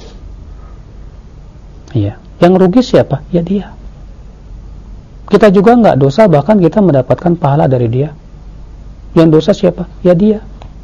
Iya, yang rugi siapa? Ya dia. Kita juga enggak dosa, bahkan kita mendapatkan pahala dari dia. Yang dosa siapa? Ya dia.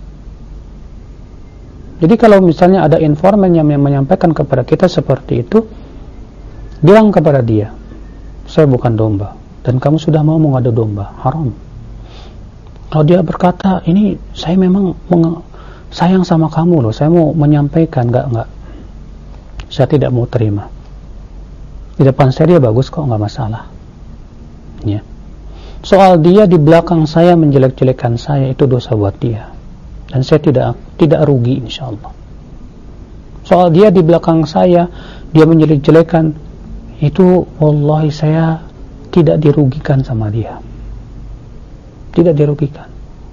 Jadi kalau misalnya ada informan yang menyampaikan kepada kita seperti itu, bilang kepada dia, saya bukan domba, dan kamu sudah mau mengadu domba, haram. Kalau dia berkata, ini saya memang sayang sama kamu loh, saya mau menyampaikan, enggak, enggak, saya tidak mau terima. Di depan saya dia bagus kok, enggak masalah. Ya. Soal dia di belakang saya menjelek-jelekan saya, itu dosa buat dia, dan saya tidak tidak rugi insyaallah. soal dia di belakang saya, dia menjelek-jelekan, itu wallahi saya tidak dirugikan sama dia, tidak dirugikan.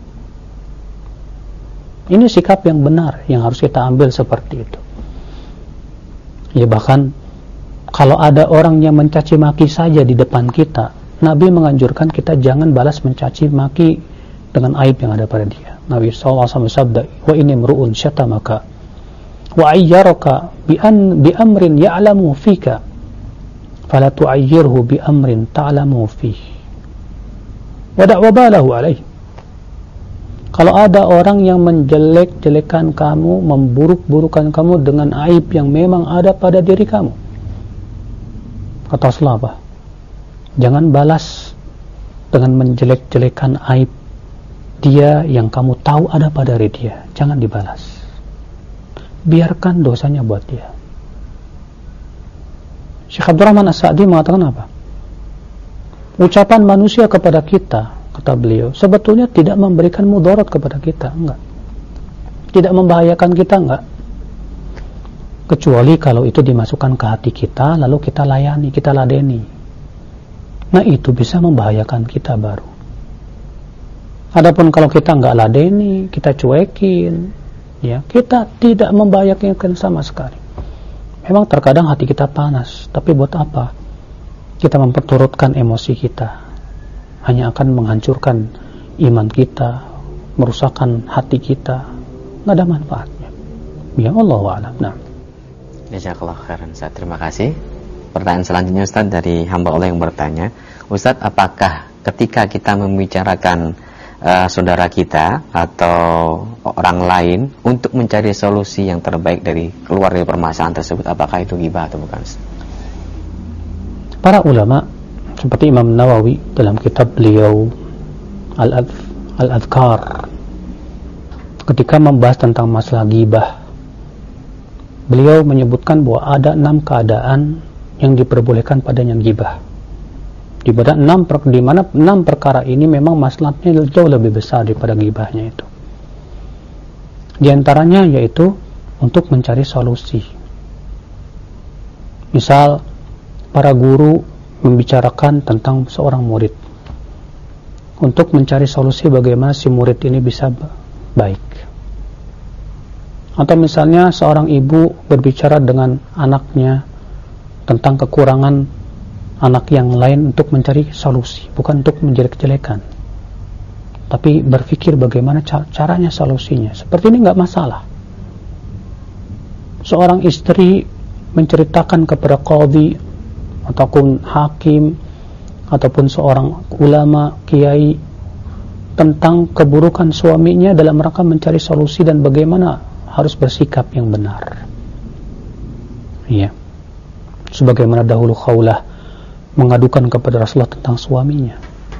Ini sikap yang benar yang harus kita ambil seperti itu. Ya, bahkan kalau ada orang yang mencaci maki saja di depan kita, Nabi menganjurkan kita jangan balas mencaci maki dengan aib yang ada pada dia. Nabi sallallahu alaihi wasallam bersabda, wa inni mru'un syatamaka wa ayyaraka bi an bi amrin ya'lamu fika fala tu'ayyirhu bi amrin ta'lamu fihi wa da'wa balahu alaihi. Kalau ada orang yang menjelek-jelekan kamu, memburuk-burukan kamu dengan aib yang memang ada pada diri kamu, kata Rasulullah apa? Jangan balas dengan menjelek-jelekan aib dia yang kamu tahu ada pada diri dia. Jangan dibalas, biarkan dosanya buat dia. Syekh Abdurrahman As-Sa'di mengatakan apa? Ucapan manusia kepada kita, kata beliau, sebetulnya tidak memberikan mudarat kepada kita, enggak, tidak membahayakan kita, enggak, kecuali kalau itu dimasukkan ke hati kita lalu kita layani, kita ladeni. Nah, itu bisa membahayakan kita baru. Adapun kalau kita enggak ladeni, kita cuekin, ya, kita tidak membahayakan sama sekali. Memang terkadang hati kita panas, tapi buat apa kita memperturutkan emosi kita? Hanya akan menghancurkan iman kita, merusakkan hati kita, nggak ada manfaatnya. Ya Allah wa'alam. Nah, Jazakallah khairan Ustaz. Terima kasih. Pertanyaan selanjutnya Ustaz dari hamba Allah yang bertanya, Ustaz, apakah ketika kita membicarakan uh, saudara kita atau orang lain untuk mencari solusi yang terbaik dari keluar dari permasalahan tersebut, apakah itu ghibah atau bukan? Para ulama seperti Imam Nawawi dalam kitab beliau Al-Adhkar, ketika membahas tentang masalah ghibah, beliau menyebutkan bahwa ada enam keadaan yang diperbolehkan padanya ghibah. Di mana enam, per, di mana enam perkara ini memang masalahnya jauh lebih besar daripada ghibahnya itu. Di antaranya yaitu untuk mencari solusi. Misal para guru membicarakan tentang seorang murid untuk mencari solusi bagaimana si murid ini bisa baik. Atau misalnya seorang ibu berbicara dengan anaknya tentang kekurangan anak yang lain untuk mencari solusi, bukan untuk menjelek-jelekan, tapi berpikir bagaimana caranya solusinya. Seperti ini nggak masalah. Seorang istri menceritakan kepada qadhi ataupun hakim ataupun seorang ulama, kiai, tentang keburukan suaminya dalam rangka mencari solusi dan bagaimana harus bersikap yang benar. Iya. Sebagaimana dahulu Khawlah mengadukan kepada Rasulullah tentang suaminya.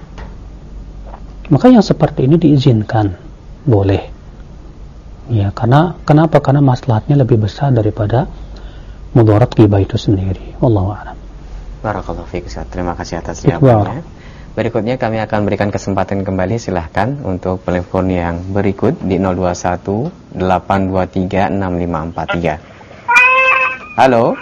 Maka yang seperti ini diizinkan, boleh. Ya, karena kenapa? Karena maslahatnya lebih besar daripada mudarat ghibah itu sendiri. Wallahu a'lam. Barakallahu fiik Ustaz. Terima kasih atas jawabannya. Berikutnya kami akan berikan kesempatan kembali, silahkan untuk telepon yang berikut di nol dua satu delapan dua tiga enam lima empat tiga. Halo.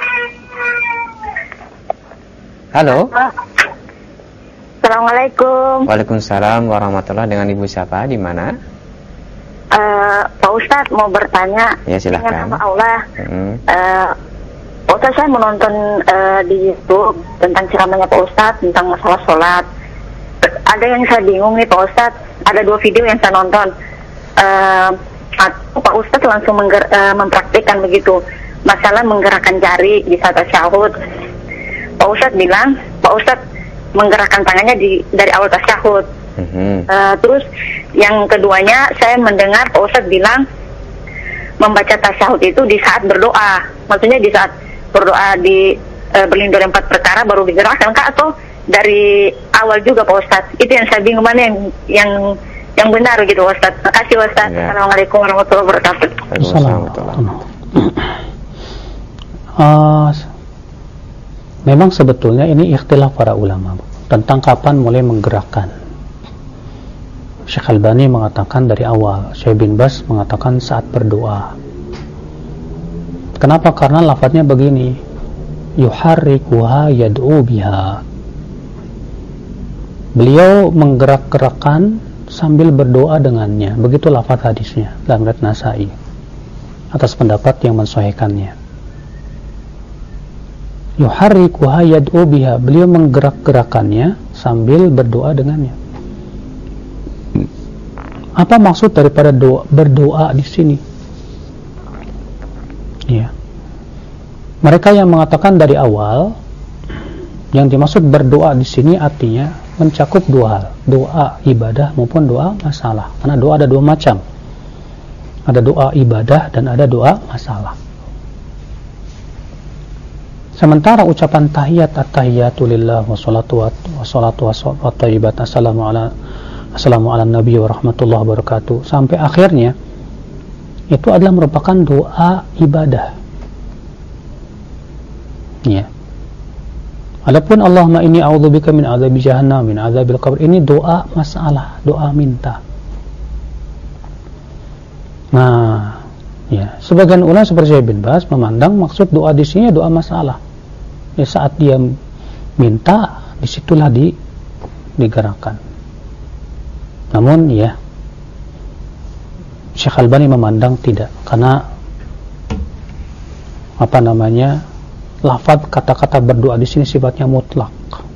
Halo. Assalamualaikum. Waalaikumsalam warahmatullahi. Dengan Ibu siapa? Di mana? Uh, Pak Ustadz mau bertanya. Ya, silahkan. Dengan nama Allah. Hmm. Uh, Pak Ustadz, saya menonton uh, di YouTube tentang ceramahnya Pak Ustadz tentang masalah sholat. Ada yang saya bingung nih Pak Ustadz. Ada dua video yang saya nonton. Uh, Pak Ustadz langsung mengger- uh, mempraktikkan begitu masalah menggerakkan jari di saat tasyahud. Pak Ustadz bilang, Pak Ustadz menggerakkan tangannya di dari awal tasyahud. Mm-hmm. Uh, terus yang keduanya saya mendengar Pak Ustadz bilang membaca tasyahud itu di saat berdoa. Maksudnya di saat berdoa di uh, berlindung dari empat perkara baru digerakkan kah, atau dari awal juga Pak Ustadz? Itu yang saya bingung, mana yang yang yang benar gitu Pak Ustadz. Terima kasih Ustadz. Ya. Assalamualaikum warahmatullahi wabarakatuh. Assalamualaikum. Uh, memang sebetulnya ini ikhtilaf para ulama tentang kapan mulai menggerakkan. Syekh Albani mengatakan dari awal, Syekh bin Bas mengatakan saat berdoa. Kenapa? Karena lafadznya begini, yuharrikuha yad'u biha. Beliau menggerak-gerakkan sambil berdoa dengannya. Begitu lafadz hadisnya dalam riwayat Nasa'i atas pendapat yang mensahihkannya. Yuharrikuha yad'u biha. Beliau menggerak-gerakannya sambil berdoa dengannya. Apa maksud daripada doa, berdoa di sini? Ya. Mereka yang mengatakan dari awal yang dimaksud berdoa di sini artinya mencakup dua hal, doa ibadah maupun doa masalah. Karena doa ada dua macam. Ada doa ibadah dan ada doa masalah. Sementara ucapan tahiyat at-tahiyatu lillah wa salatu wa salatu wa thayyibat assalamu ala assalamu ala nabi wa rahmatullahi wa barakatuh sampai akhirnya itu adalah merupakan doa ibadah. Ya. Adapun Allahumma inni a'udzubika min adzabi jahannam min adzabil qabr, ini doa masalah, doa minta. Nah, ya, sebagian ulama seperti Syekh bin Baz memandang maksud doa di sini doa masalah. Ya, saat dia minta, disitulah di digerakkan. Namun ya, Syekh Albani memandang tidak, karena apa namanya, lafaz kata-kata berdoa di sini sifatnya mutlak.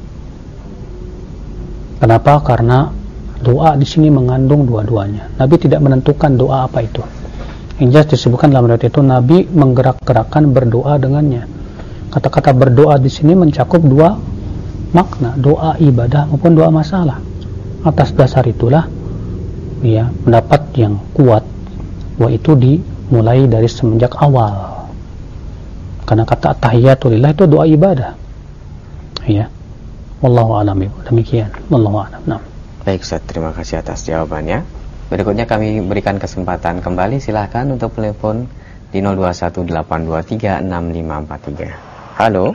Kenapa? Karena doa di sini mengandung dua-duanya. Nabi tidak menentukan doa apa itu. Yang jelas disebutkan dalam riwayat itu Nabi menggerak-gerakkan berdoa dengannya. Kata-kata berdoa di sini mencakup dua makna, doa ibadah maupun doa masalah. Atas dasar itulah ya pendapat yang kuat bahwa itu dimulai dari semenjak awal. Karena kata tahiyatulillah itu doa ibadah. Ya. Wallahu a'lam. Demikian. Wallahu a'lam. Nah. Baik, Ustaz, terima kasih atas jawabannya. Berikutnya kami berikan kesempatan kembali, silahkan untuk telepon di nol dua satu delapan dua tiga enam lima empat tiga. Halo.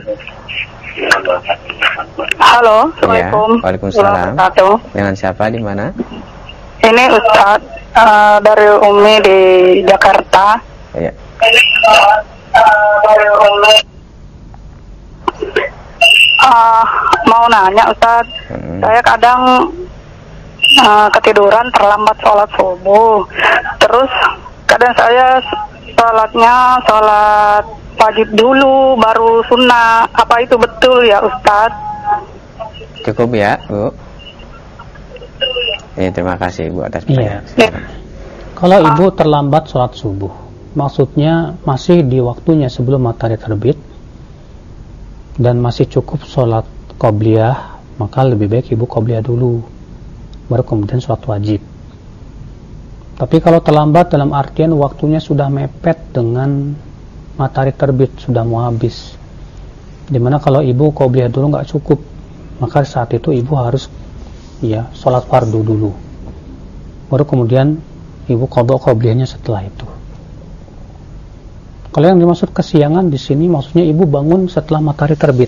Halo, Assalamualaikum. Ya, waalaikumsalam. Dengan siapa, di mana? Ini Ustaz uh, dari Umi di Jakarta. Ya. Uh, dari Umi. Uh, mau nanya Ustaz, hmm. saya kadang uh, ketiduran terlambat sholat subuh. Terus kadang saya sholatnya sholat wajib dulu baru sunnah. Apa itu betul ya Ustaz? Cukup ya Bu. Ya, terima kasih Bu atas pertanyaan. Iya. Kalau Ibu terlambat sholat subuh, maksudnya masih di waktunya sebelum matahari terbit dan masih cukup sholat qobliyah, maka lebih baik Ibu qobliyah dulu baru kemudian sholat wajib. Tapi kalau terlambat dalam artian waktunya sudah mepet dengan matahari terbit, sudah mau habis, dimana kalau Ibu qobliyah dulu nggak cukup, maka saat itu Ibu harus ya sholat fardu dulu baru kemudian Ibu qadha qobliyahnya setelah itu. Kalau yang dimaksud kesiangan di sini maksudnya Ibu bangun setelah matahari terbit.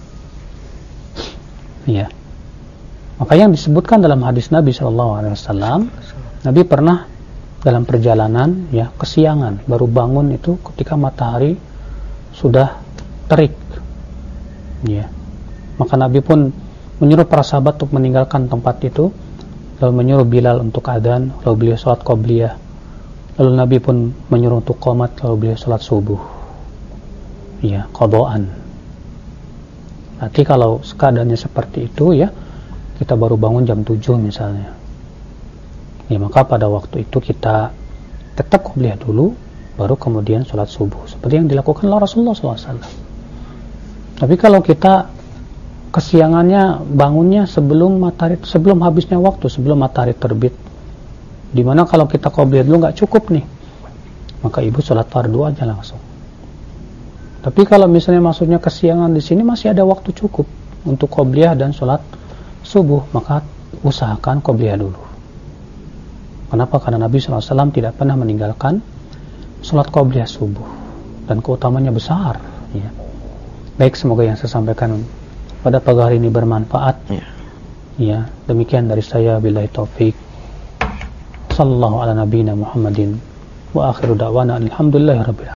Ya. Maka yang disebutkan dalam hadis Nabi shallallahu alaihi wasallam, Nabi pernah dalam perjalanan ya kesiangan, baru bangun itu ketika matahari sudah terik. Ya. Maka Nabi pun menyuruh para sahabat untuk meninggalkan tempat itu, lalu menyuruh Bilal untuk adzan, lalu beliau sholat qobliyah. Lalu Nabi pun menyuruh untuk qomat, lalu beliau sholat subuh. Ya, qadhaan. Nanti kalau keadaannya seperti itu ya, kita baru bangun jam tujuh misalnya. Ya, maka pada waktu itu kita tetap qobliyah dulu, baru kemudian sholat subuh. Seperti yang dilakukan oleh Rasulullah shallallahu alaihi wasallam. Tapi kalau kita kesiangannya bangunnya sebelum matahari, sebelum habisnya waktu, sebelum matahari terbit, dimana kalau kita qobliyah dulu nggak cukup nih, maka Ibu sholat fardu aja langsung. Tapi kalau misalnya maksudnya kesiangan di sini masih ada waktu cukup untuk qobliyah dan sholat subuh, maka usahakan qobliyah dulu. Kenapa? Karena Nabi shallallahu alaihi wasallam tidak pernah meninggalkan sholat qobliyah subuh dan keutamanya besar. Ya. Baik, semoga yang saya sampaikan pada pagi hari ini bermanfaat. Ya. Ya, demikian dari saya, billahi taufik. Sallallahu ala nabiyina Muhammadin wa akhiru da'wana alhamdulillahi rabbil alamin.